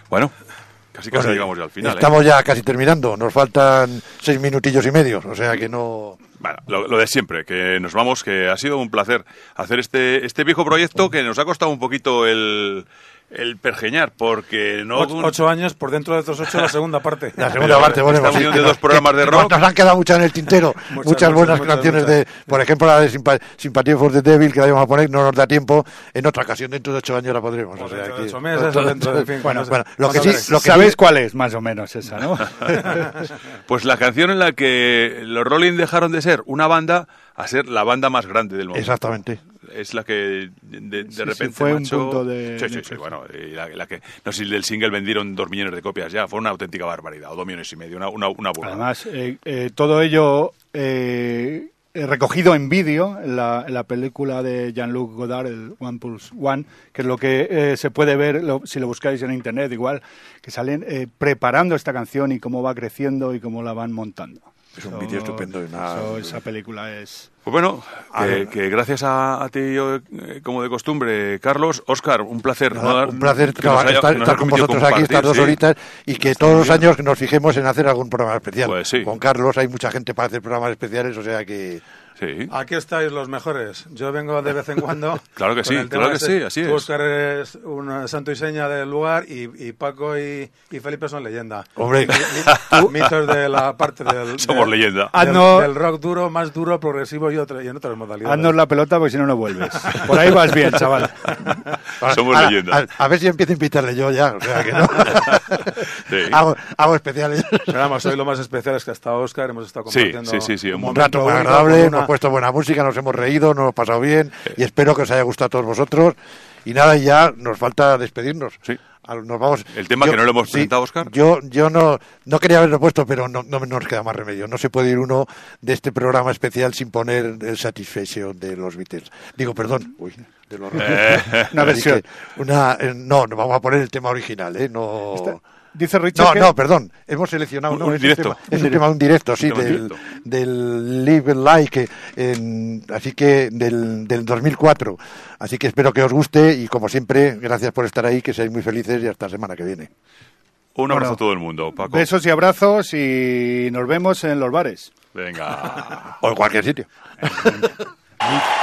Bueno, casi llegamos ya al final. Estamos ya casi terminando, nos faltan 6 minutillos y medio, o sea que no... Bueno, lo de siempre, que nos vamos, que ha sido un placer hacer este viejo proyecto que nos ha costado un poquito el pergeñar, porque no... 8 años, por dentro de estos 8 la segunda parte. La segunda parte, bueno, estamos de 2 programas de rock. Nos han quedado muchas en el tintero, muchas buenas canciones de... Por ejemplo, la de Sympathy for the Devil, que la íbamos a poner, no nos da tiempo, en otra ocasión, dentro de 8 años la podremos. O sea, dentro de 8 meses, o dentro de... Fin, bueno, lo que sí... ¿Sabéis cuál es, más o menos, esa, no? Pues la canción en la que los Rolling dejaron de ser una banda a ser la banda más grande del mundo. Exactamente. Es la que de repente fue macho, un punto de... Sí, bueno, la que no sé si del single vendieron 2 millones de copias ya, fue una auténtica barbaridad, o 2,5 millones, una burrada. Además, todo ello recogido en vídeo en la película de Jean-Luc Godard, el One Plus One, que es lo que se puede ver, si lo buscáis en internet, igual, que salen preparando esta canción y cómo va creciendo y cómo la van montando. Es un vídeo estupendo. Esa película es... Pues bueno, que gracias a ti, como de costumbre, Carlos, Óscar, un placer. Un placer estar con vosotros aquí estas 2 horitas y que todos los años nos fijemos en hacer algún programa especial. Pues sí. Con Carlos hay mucha gente para hacer programas especiales, o sea que... Sí. Aquí estáis los mejores. Yo vengo de vez en cuando. Claro que sí, así es. Óscar es un santo y seña del lugar y Paco y Felipe son leyenda. Hombre, mitos de la parte del... Somos leyenda. Del rock duro, más duro, progresivo y en otras modalidades. Haznos la pelota porque si no, no vuelves. Por ahí vas bien, chaval. Somos leyenda. A ver si empiezo a invitarle yo ya, o sea que no. Sí. Hago especiales. Pero vamos, hoy lo más especial es que hasta Óscar hemos estado compartiendo sí, un rato muy agradable, hemos puesto buena música, nos hemos reído, nos hemos pasado bien y espero que os haya gustado a todos vosotros. Y nada, ya nos falta despedirnos. Sí. Nos vamos. El tema que no lo hemos presentado, Óscar. Yo no quería haberlo puesto, pero no nos queda más remedio. No se puede ir uno de este programa especial sin poner el Satisfaction de los Beatles. Digo, perdón. Uy, de los una versión. No vamos a poner el tema original, ¿eh? No... Dice Richard No, perdón, hemos seleccionado un directo. Es un tema directo, sí, del Live Like, así que del 2004. Así que espero que os guste y como siempre, gracias por estar ahí, que seáis muy felices y hasta la semana que viene. Un abrazo a todo el mundo, Paco. Besos y abrazos y nos vemos en los bares. Venga. O en cualquier sitio.